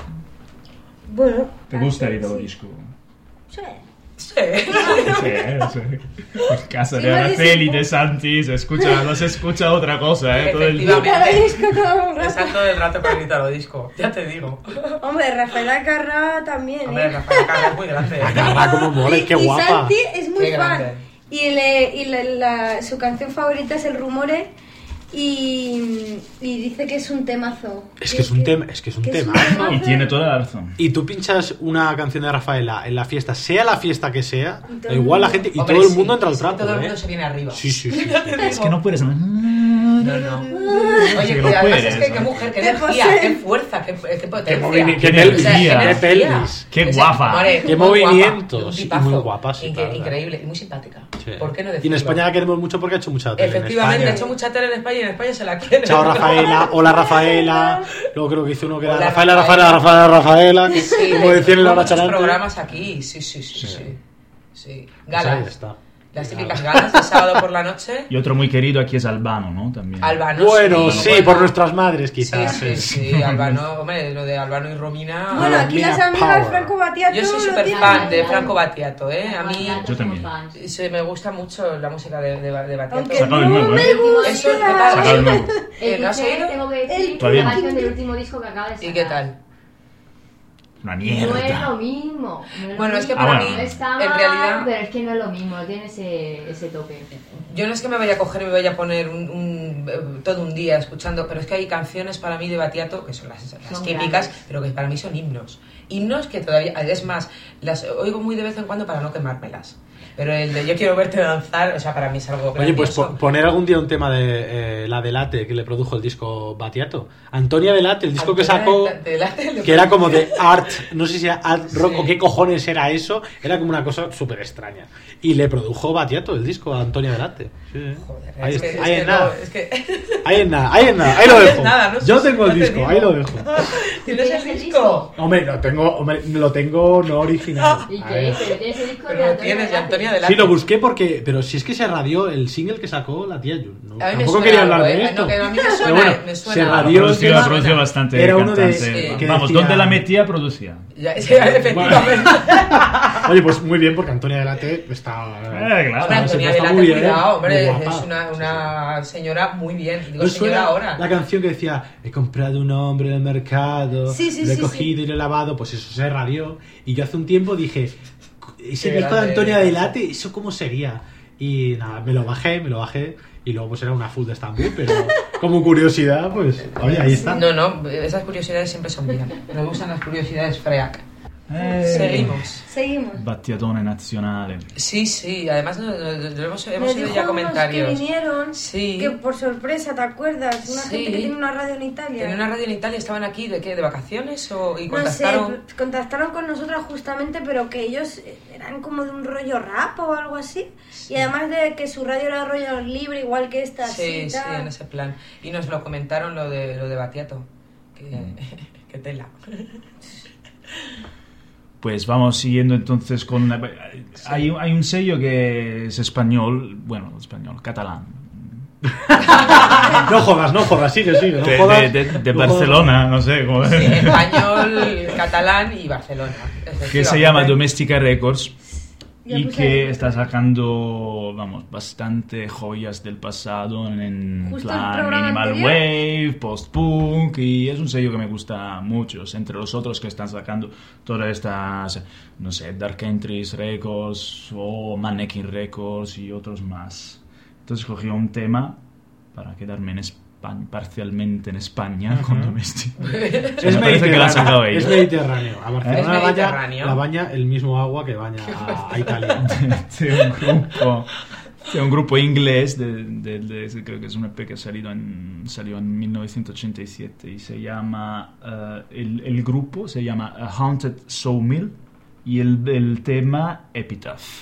Bueno. ¿Te gusta el Italo Disco? Sí. Sí. Sí. En casa de Araceli, de Santi, no se escucha otra cosa, todo el día. Están todo el rato con el Italo Disco, ya te digo. Hombre, Rafaela Carrà también, Hombre, Rafaela Carrà es muy grande. Carrà como mola, qué guapa. Y Santi es muy Qué fan. grande. Y su canción favorita es El Rumore. Y dice que es un temazo. Es que es un temazo. Y tiene toda la razón. Y tú pinchas una canción de Rafaela en la fiesta, sea la fiesta que sea, da igual la gente y Hombre, todo el sí, mundo entra al sí, trapo. todo el mundo se viene arriba. Sí. Es que no puedes. No. Oye, que no además puedes, es que qué ¿no? mujer, qué energía, qué fuerza, qué potencia. Qué energía. Qué pelvis. Qué guapa. Vale, Qué muy movimientos. guapa, Y tipazo. muy guapa, sí. Increíble y muy simpática. Sí. ¿Por qué no Y decirlo? en España la queremos mucho porque ha hecho mucha tele. Efectivamente, en ha España. hecho mucha tele en España y en España se la quiere. Chao Rafaela, hola Rafaela. Luego creo que hizo uno que era Hola, Rafaela. Sí, Como decían en la muchos Bacharante. programas aquí, sí. Pues ahí Galas. está. Las típicas galas de sábado por la noche. Y otro muy querido aquí es Albano, ¿no? También. Albano. Bueno, sí, por nuestras madres quizás. Sí, Albano, hombre, lo de Albano y Romina. Bueno, aquí las amigas Franco Battiato. Yo soy lo súper tienen. fan de Franco Battiato, A mí Yo también. me gusta mucho la música de Battiato. Aunque Sacado el nuevo, me gusta. Eso, ¿qué Sacado tal? el nuevo. ¿No has oído? Tengo que decir Todavía la no. canción del último disco que acaba de sacar. ¿Y qué tal? Una No es mierda. lo mismo. Bueno, es que Ah, para bueno. mí, No está en mal, realidad, pero es que no es lo mismo, no tiene ese toque. yo no es que me vaya a coger y me vaya a poner todo un día escuchando, pero es que hay canciones para mí de Battiato que son las Son típicas, grandes. pero que para mí son himnos. Himnos que todavía, es más, las oigo muy de vez en cuando para no quemármelas. Pero el de Yo quiero verte danzar, o sea, para mí es algo Oye, pues grandioso. poner algún día un tema de la Delate que le produjo el disco Battiato. Antonia Delate, el disco que sacó, que era como de art, no sé si era art rock o qué cojones era eso, era como una cosa súper extraña. Y le produjo Battiato el disco a Antonia Delate. Sí. Joder, Ahí es que- está, es ahí que en nada. no, es que- Ahí en nada, ahí lo No dejo. es nada, no sé Yo si tengo el no te disco, digo. ahí lo dejo. ¿Tienes el disco? Hombre, lo tengo no original. ¿Y A qué? ver. Pero tienes el disco Pero de lo Antonio tienes de Delate. Antonia Delate. Sí, lo busqué porque, pero si es que se radió el single que sacó la tía Jun. No, A mí me tampoco suena quería algo, hablar de ¿eh? esto. No, que a mí me Pero suena, bueno, me se suena. radió el tema. Produció bastante Era uno de cantante. que Vamos, decía- ¿dónde la metía? Producía. Ya, efectivamente. Oye, pues muy bien, porque Antonia Delate está. Claro. Hombre, Antonia está Delate, muy bien, cuidado, hombre, muy guapa. es una señora muy bien. Digo, ¿No señora suena ahora. la canción que decía he comprado un hombre en el mercado, Sí, sí, lo he sí, cogido y lo he lavado? Pues eso se radió. Y yo hace un tiempo dije, ese Qué disco de grande. Antonia Delate, ¿eso cómo sería? Y nada, me lo bajé. Y luego pues era una full de Estambul, pero como curiosidad, pues, oye, ahí está. No, esas curiosidades siempre son bien. Me gustan las curiosidades freak. Seguimos. Battiatone nazionale. Sí, además lo hemos Me oído dijo ya unos comentarios. que vinieron, Sí. que por sorpresa, ¿te acuerdas? Una Sí. gente que tiene una radio en Italia. En una radio en Italia estaban aquí, ¿de qué? ¿De vacaciones? Y No sé, contactaron. contactaron con nosotros justamente, pero que ellos eran como de un rollo rap o algo así. Y además de que su radio era rollo libre, igual que esta. Sí, así, sí, tal. en ese plan. Y nos lo comentaron lo de Battiato. Que tela. Pues vamos siguiendo entonces con... Hay un sello que es español, catalán. No jodas, sigue, no jodas. De no Barcelona, no sé cómo Sí, español, catalán y Barcelona. que se llama Domestica Records Ya y puse que ahí. está sacando, vamos, bastante joyas del pasado en Justo el plan programa minimal anterior. wave, post-punk, y es un sello que me gusta mucho, entre los otros que están sacando todas estas, no sé, Dark Entries Records o Mannequin Records y otros más. Entonces cogí un tema para quedarme en España, parcialmente en España, con Domestic. Es Me parece que la han sacado ellos. Es mediterráneo. A Barcelona ¿Es la mediterráneo? la baña el mismo agua que baña a Italia. de un grupo inglés, creo que es un EP que salió en 1987 y se llama, el grupo se llama Haunted Sawmill y el tema Epitaph.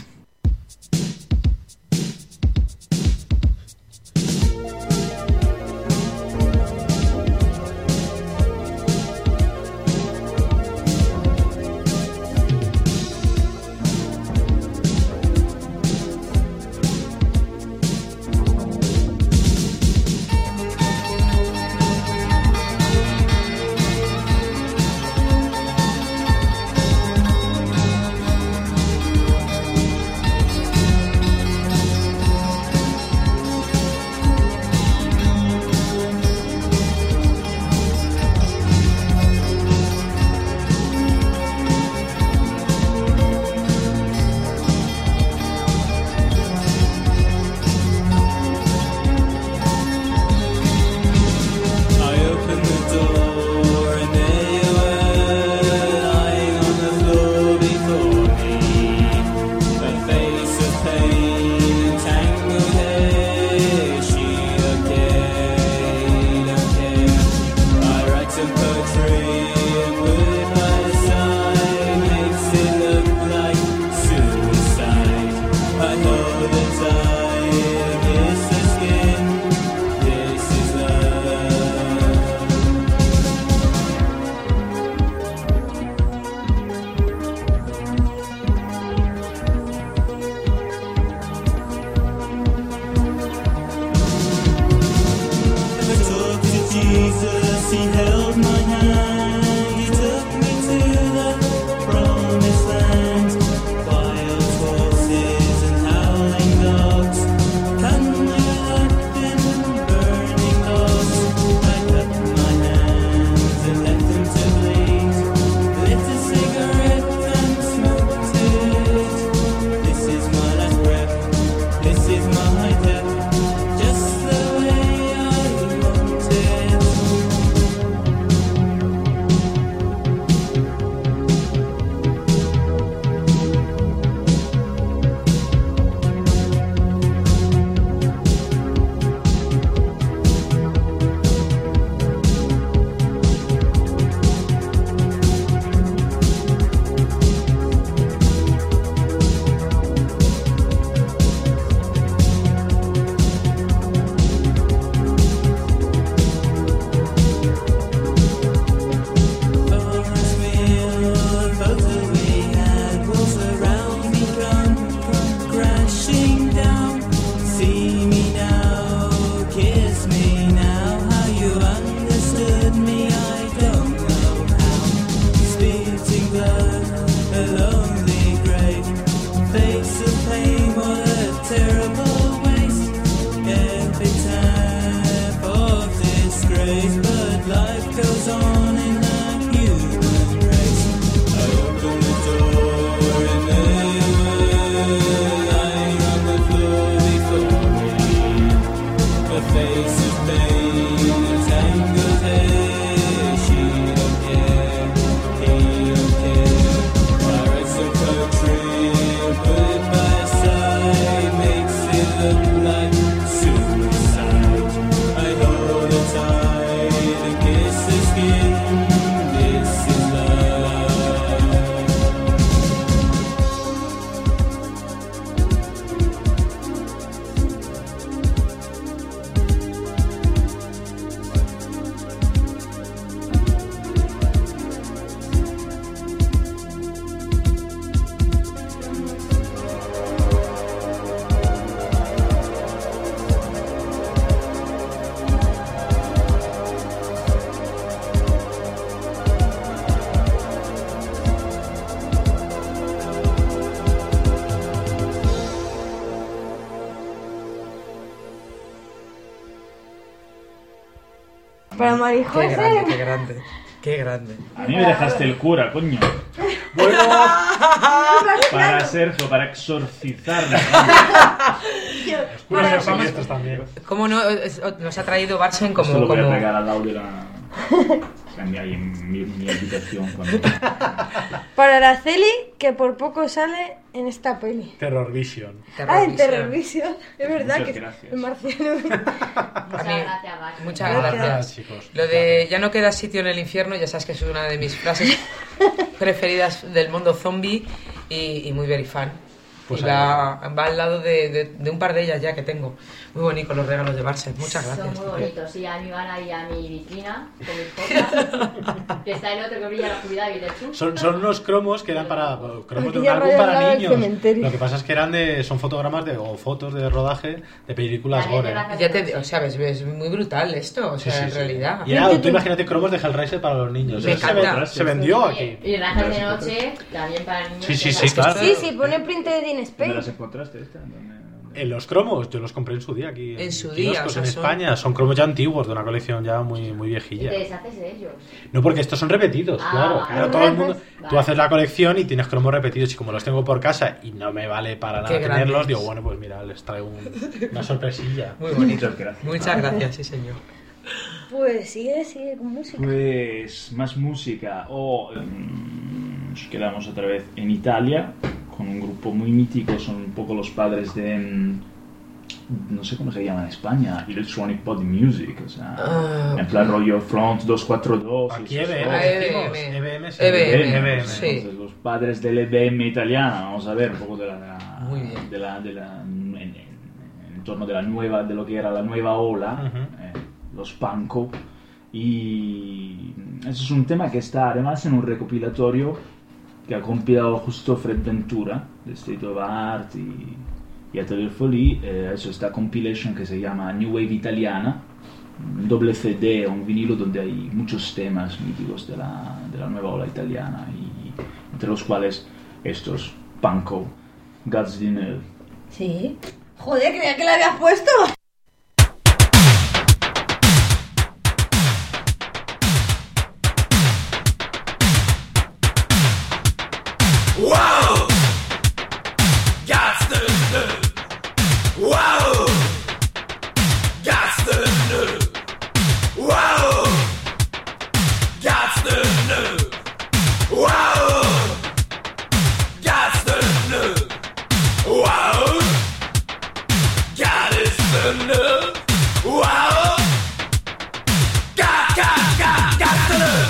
some poetry and put it by the side. Makes it look like suicide. I hold the tide against the skin. This is Jesus, he held my hand, he took me to the promised land. Wild horses and howling dogs, candlelight and burning logs. I cut my hands and left them to bleed, lit a cigarette and smoked it. This is my last breath, this is my death, just the way I want it. Para Marijose. Qué grande, qué grande. Qué grande. A mí me dejaste el cura, coño. Bueno, para Sergio, para exorcizarlo. Los curas también. ¿Cómo no? Nos ha traído Barsen como... Esto lo voy a como... pegar al lado de la... Ahí en mi habitación. Cuando... Para Araceli, que por poco sale en esta peli. Terror Vision. En Terror Vision. Es verdad Muchas que gracias. el marciano. Muchas gracias, chicos. Lo de ya no queda sitio en el infierno, ya sabes que es una de mis frases preferidas del mundo zombie y muy very fan. Pues y va al lado de un par de ellas ya que tengo. Muy bonitos los regalos de Barset. Muchas gracias. Son muy bonitos. Sí, a mí van ahí a mi vitrina con mis cosas. Que está el otro que brilla la oscuridad y de Son unos cromos que eran para cromos de un Aquí álbum al para lado del niños. cementerio. Lo que pasa es que eran son fotogramas o fotos de rodaje de películas gore. Ya te, o sea, es muy brutal esto, o sea, Sí, sí, en sí. realidad. Y era, tú imagínate cromos de Hellraiser para los niños. Me Eso encanta. se vendió aquí. Y rajas de noche también para niños. Sí, claro. Sí, pone print de Dean ¿Dónde Space. las encontraste esta? ¿Dónde? En los cromos, yo los compré en su día aquí. En su día, kioscos o sea, en son- España. Son cromos ya antiguos, de una colección ya muy Y viejilla. te deshaces de ellos. No, porque estos son repetidos, Ah, claro. vale. Claro, todo el mundo. Vale. Tú haces la colección y tienes cromos repetidos. Y como los tengo por casa y no me vale para nada Qué tenerlos, grandes. digo, bueno, pues mira, les traigo una sorpresilla. Muy bonito. Muchas gracias. Muchas gracias, sí, señor. Pues sigue con música. Pues más música. Nos quedamos otra vez en Italia con un grupo muy mítico. Son un poco los padres de no sé cómo se llama en España, Electronic Body Music, o sea, en plan rollo Front 242. Aquí EBM. Entonces, los padres del EBM italiana, vamos a ver un poco en torno de la nueva, de lo que era la nueva ola, los Panko, y eso es un tema que está además en un recopilatorio que ha compilado justo Fred Ventura de State of Art y Atelier Folie. Eso, esta compilation que se llama New Wave Italiana, un doble CD o un vinilo donde hay muchos temas míticos de la nueva ola italiana, y entre los cuales estos Panko, God's Dinner. Sí. Joder, creía que la habías puesto. Wow! Got the nerve. Wow! Got the nerve. Wow! Got the nerve. Wow! Got the nerve. Wow! Got the nerve. Wow! Got the nerve.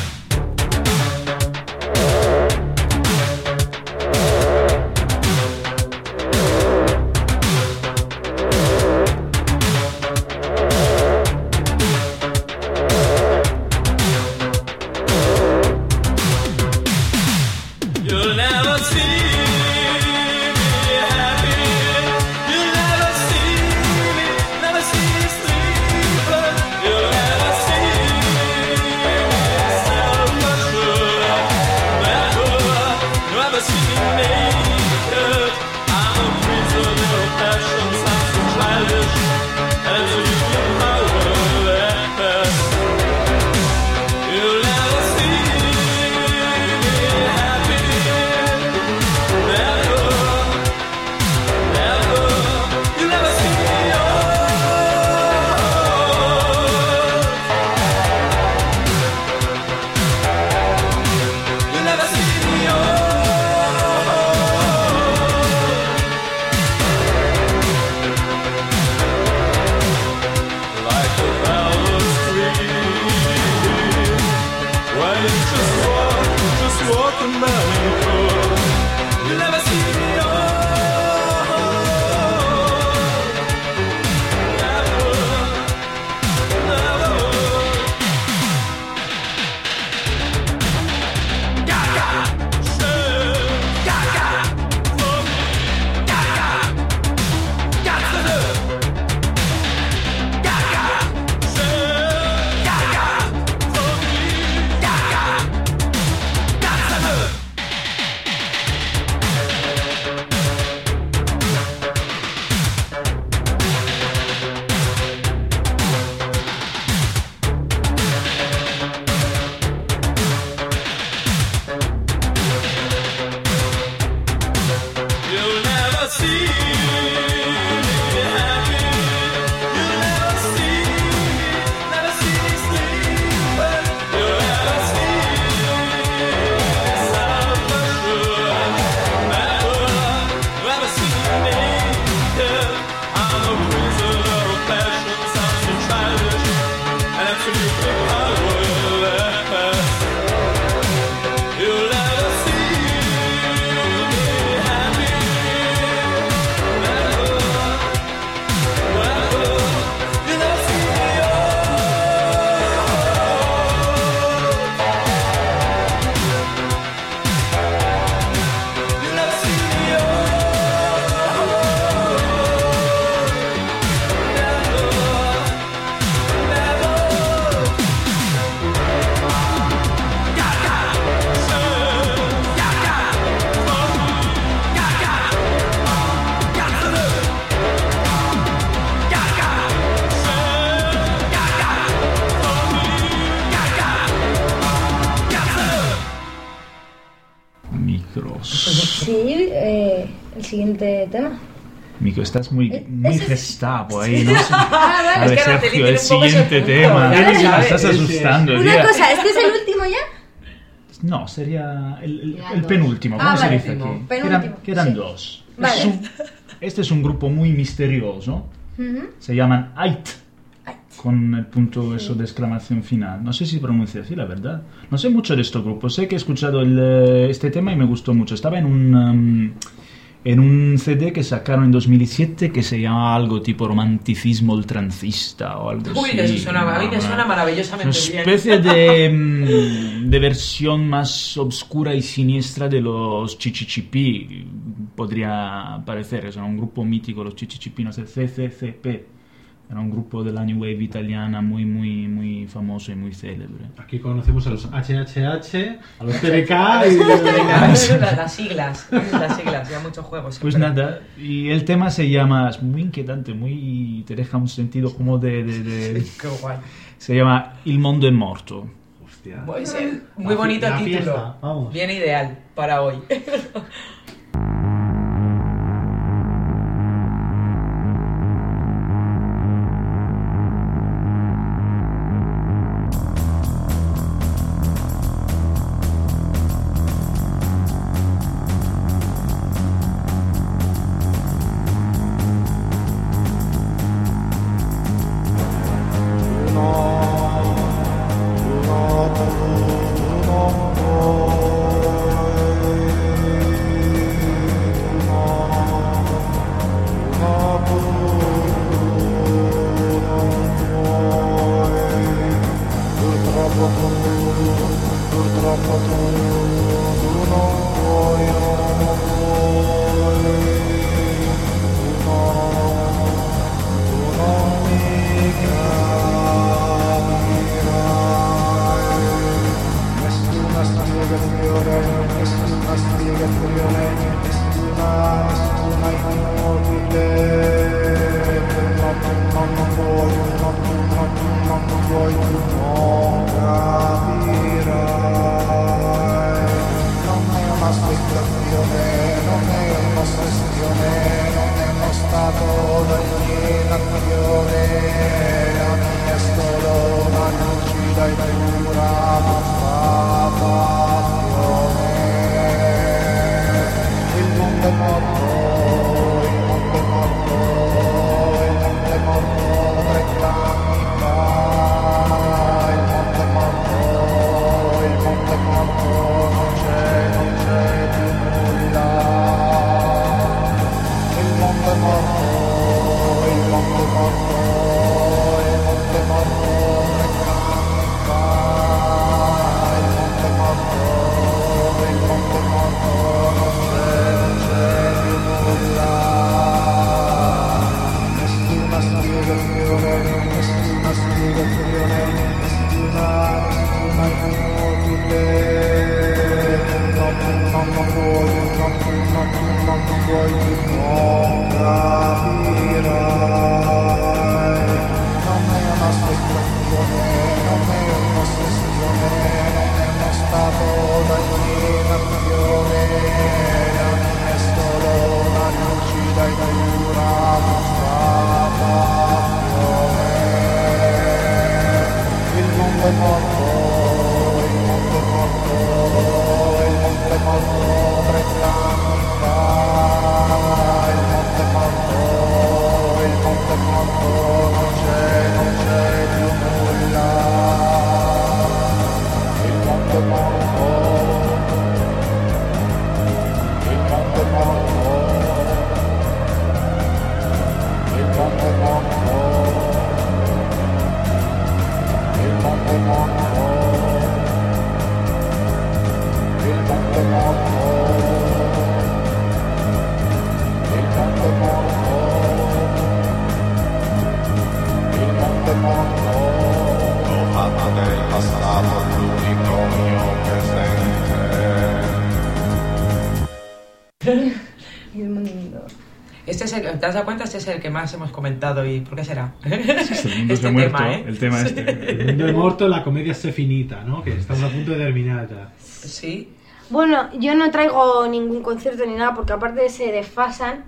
Sí, el siguiente tema. Mico, estás muy gestapo ahí, ¿no? Vale. A ver, Sergio, el siguiente tema. Me estás asustando. Una cosa, ¿este es el último ya? No, sería el penúltimo, ¿cómo se dice aquí? Penúltimo. Quedan dos. Vale. Este es un grupo muy misterioso Se llaman Ait, con el punto eso de exclamación final. No sé si pronuncia así, la verdad. No sé mucho de este grupo. Sé que he escuchado este tema y me gustó mucho. Estaba en un CD que sacaron en 2007 que se llama algo tipo romanticismo ultrancista o algo así. Uy, eso suena, a mí me suena maravillosamente una bien. especie de versión más oscura y siniestra de los CCCP, podría parecer. Son un grupo mítico, los CCCP, no sé, CCCP. Era un grupo de la New Wave italiana muy, muy, muy famoso y muy célebre. Aquí conocemos a los HHH, a los TDK y las siglas, ya muchos juegos. Pues nada, y el tema se llama, es muy inquietante, muy te deja un sentido como de Qué guay. se llama Il mondo è morto. Hostia. Pues, muy bonito La título, fiesta, vamos. bien ideal para hoy. Este es el, ¿te has dado cuenta? Este es el que más hemos comentado. ¿Y por qué será? El mundo es muerto, tema, ¿eh? El tema Sí. este. El mundo de muerto, la comedia se finita, ¿no? Que estamos a punto de terminar ya. Sí. Bueno, yo no traigo ningún concierto ni nada porque aparte se desfasan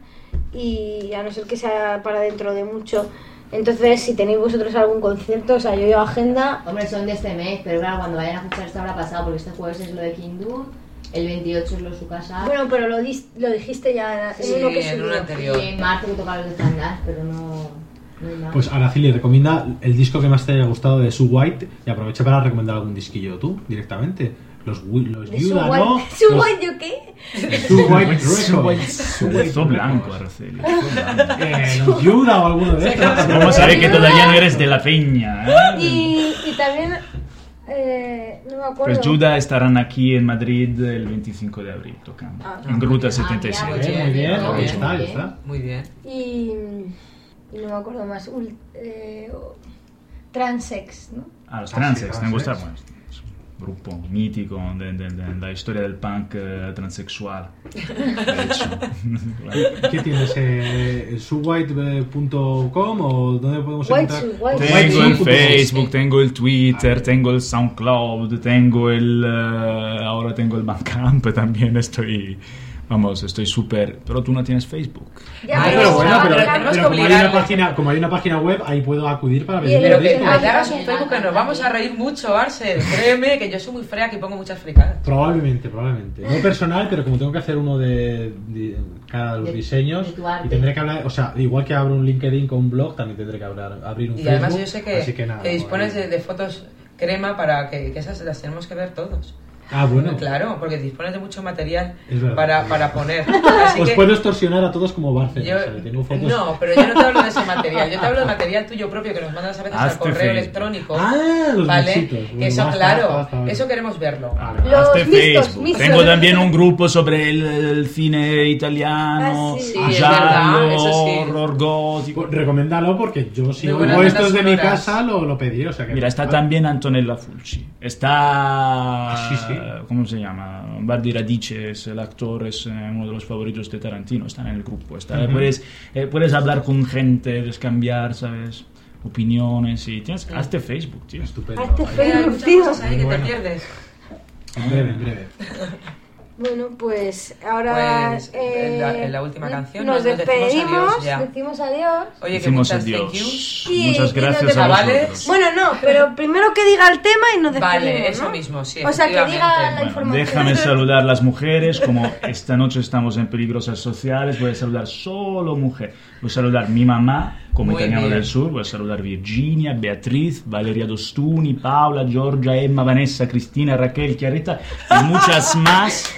y a no ser que sea para dentro de mucho. Entonces, si tenéis vosotros algún concierto, o sea, yo llevo agenda. Hombre, son de este mes, pero claro, cuando vayan a escuchar esto habrá pasado, porque este jueves es lo de Kindle, el 28 es lo de su casa. Bueno, pero lo dijiste ya Sí, en uno que en subió. un anterior. Y en marzo que toca los de Zandar, pero no... Pues Araceli, recomienda el disco que más te haya gustado de Sue White y aprovecha para recomendar algún disquillo tú, directamente. Los Judas, ¿no? ¿Sue White yo qué? Sue White Records. Todo blanco, Araceli. Los Judas o alguno de estos. Vamos a ver que todavía no eres de la peña. Y también, no me acuerdo. Pues Judas estarán aquí en Madrid el 25 de abril tocando. En Gruta 77. Muy bien, ahí está. Muy bien. Y no me acuerdo más. Transex, ¿no? Los Transex, ¿te gusta? Bueno, grupo mítico de la historia del punk transexual. De hecho. ¿Qué tienes? ¿Suwhite.com o dónde podemos encontrar? Tengo el Facebook, tengo el Twitter, tengo el SoundCloud, tengo ahora tengo el Bandcamp también. Estoy súper... Pero tú no tienes Facebook. Pero como hay una página web, ahí puedo acudir para ver. Pero que te hagas un Facebook, que nos vamos a reír mucho, Arsel. Créeme que yo soy muy frea, que pongo muchas fricadas. Probablemente. No personal, pero como tengo que hacer uno de cada de los diseños, y tendré que hablar, o sea, igual que abro un LinkedIn con un blog, también tendré que abrir un Facebook. Y además yo sé que nada, dispones de fotos crema para que esas las tenemos que ver todos. Bueno. Claro, porque dispones de mucho material para poner. Os puedo extorsionar a todos como Barcelona. Tengo fotos. No, pero yo no te hablo de ese material. Yo te hablo de material tuyo propio que nos mandas a veces al correo electrónico. Los ¿vale? besitos. Eso, claro. Eso queremos verlo. Los Facebook. Tengo también un grupo sobre el cine italiano. Horror gótico. Recomiéndalo porque yo si oigo estos de mi casa lo pedí. O sea que mira, está también Antonella Fulci. Está... ¿Cómo se llama? Bardi Radice, el actor, es uno de los favoritos de Tarantino, está en el grupo. Puedes hablar con gente, cambiar, ¿sabes? Opiniones y hazte Facebook, tío. Estupendo. Hazte Facebook, tío. Cosas ahí que te pierdes. En breve. Bueno, pues ahora en la última canción nos despedimos, decimos adiós. Oye, que muchas thank you. Muchas gracias a vosotros. Bueno, no, pero primero que diga el tema y nos despedimos. Vale, eso mismo, sí. O sea, que diga la información. Déjame saludar a las mujeres, como esta noche estamos en Peligrosas Sociales, voy a saludar solo mujer. Voy a saludar mi mamá, como italiano del sur, voy a saludar Virginia, Beatriz, Valeria Dostuni, Paola, Giorgia, Emma, Vanessa, Cristina, Raquel, Chiaretta y muchas más.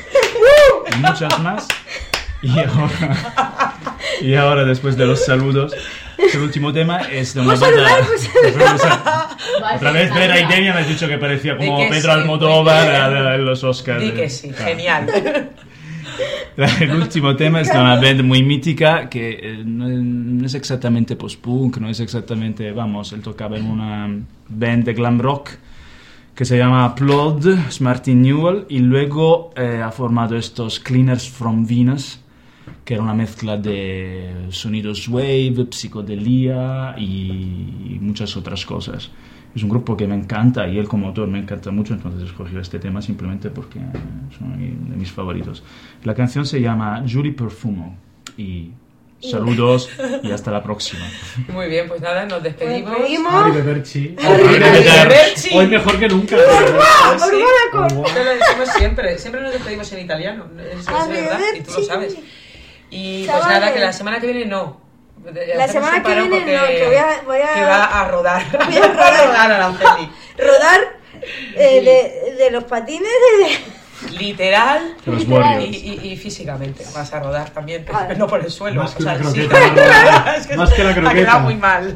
Y ahora después de los saludos, el último tema es de una banda. Otra vez Vera y Denia me has dicho que parecía como Pedro Almodóvar en los Oscars. Di que sí, genial. El último tema es de una band muy mítica que no es exactamente post-punk, no es exactamente, él tocaba en una band de glam rock que se llama Applaud, es Martin Newell, y luego ha formado estos Cleaners from Venus, que era una mezcla de sonidos wave, psicodelia y muchas otras cosas. Es un grupo que me encanta y él como autor me encanta mucho, entonces he escogido este tema simplemente porque es uno de mis favoritos. La canción se llama Julie Perfumo y saludos y hasta la próxima. Muy bien, pues nada, nos despedimos. Arrivederci. Hoy mejor que nunca. Te lo decimos siempre nos despedimos en italiano, es verdad, y tú lo sabes. Y pues nada, que la semana que viene no. La semana que viene no, que voy a... Que va a rodar. Voy a rodar, Araceli. Rodar de los patines literal y físicamente. Vas a rodar también, pero no por el suelo. Más que la croqueta. Más que la croqueta. Ha quedado muy mal.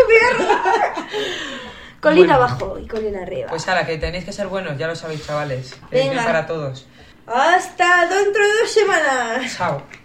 Colina abajo y colina arriba. Pues ahora, que tenéis que ser buenos, ya lo sabéis, chavales. Que es bien para todos. Hasta dentro de 2 semanas. Chao.